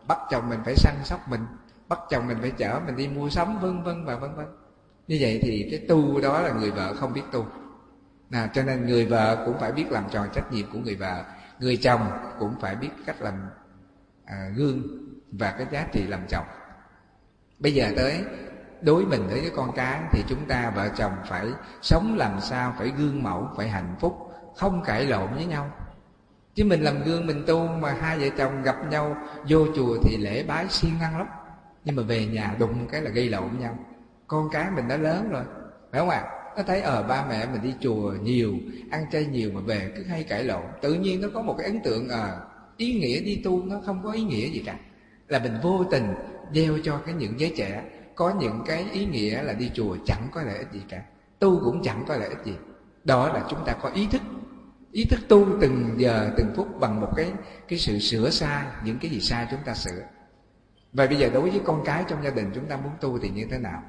bắt chồng mình phải săn sóc mình, bắt chồng mình phải chở mình đi mua sắm, vân vân và vân vân. Như vậy thì cái tu đó là người vợ không biết tu. À, cho nên người vợ cũng phải biết làm tròn trách nhiệm của người vợ, người chồng cũng phải biết cách làm à, gương và cái giá trị làm chồng. Bây giờ tới đối mình đối với con cái thì chúng ta vợ chồng phải sống làm sao phải gương mẫu, phải hạnh phúc, không cãi lộn với nhau. Chứ mình làm gương mình tu mà hai vợ chồng gặp nhau vô chùa thì lễ bái siêng năng lắm, nhưng mà về nhà đụng cái là gây lộn nhau. Con cái mình đã lớn rồi, phải không ạ? À? Nó thấy ờ ba mẹ mình đi chùa nhiều, ăn chay nhiều mà về cứ hay cãi lộn, tự nhiên nó có một cái ấn tượng à, ý nghĩa đi tu nó không có ý nghĩa gì cả. Là mình vô tình gieo cho cái những giới trẻ có những cái ý nghĩa là đi chùa chẳng có lợi ích gì cả, tu cũng chẳng có lợi ích gì. Đó là chúng ta có ý thức, ý thức tu từng giờ từng phút bằng một cái cái sự sửa sai, những cái gì sai chúng ta sửa. Và bây giờ đối với con cái trong gia đình chúng ta muốn tu thì như thế nào?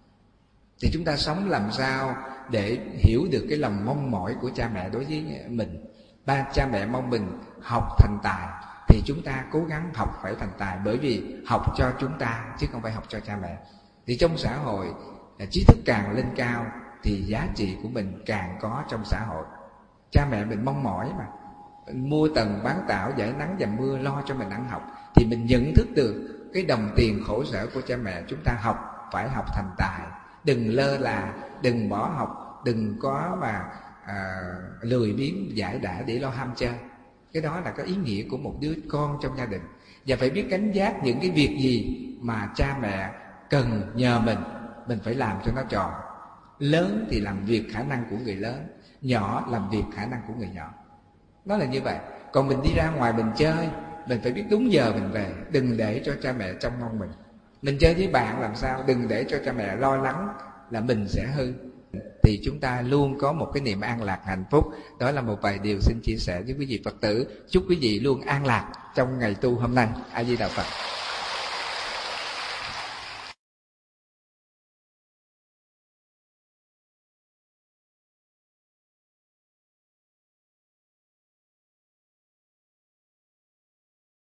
Thì chúng ta sống làm sao để hiểu được cái lòng mong mỏi của cha mẹ đối với mình. Ba cha mẹ mong mình học thành tài thì chúng ta cố gắng học phải thành tài, bởi vì học cho chúng ta chứ không phải học cho cha mẹ. Thì trong xã hội trí thức càng lên cao thì giá trị của mình càng có trong xã hội. Cha mẹ mình mong mỏi mà, mình mua tầng bán tảo, giải nắng dầm mưa lo cho mình ăn học, thì mình nhận thức được cái đồng tiền khổ sở của cha mẹ. Chúng ta học phải học thành tài, đừng lơ là, đừng bỏ học, đừng có mà à, lười biếng giải đãi để lo ham chơi. Cái đó là cái ý nghĩa của một đứa con trong gia đình. Và phải biết gánh vác những cái việc gì mà cha mẹ cần nhờ mình, mình phải làm cho nó tròn. Lớn thì làm việc khả năng của người lớn, nhỏ làm việc khả năng của người nhỏ. Nó là như vậy. Còn mình đi ra ngoài mình chơi, mình phải biết đúng giờ mình về, đừng để cho cha mẹ trông mong mình. Mình chơi với bạn làm sao đừng để cho cha mẹ lo lắng là mình sẽ hư. Thì chúng ta luôn có một cái niềm an lạc hạnh phúc. Đó là một vài điều xin chia sẻ với quý vị Phật tử. Chúc quý vị luôn an lạc trong ngày tu hôm nay. A Di Đà Phật.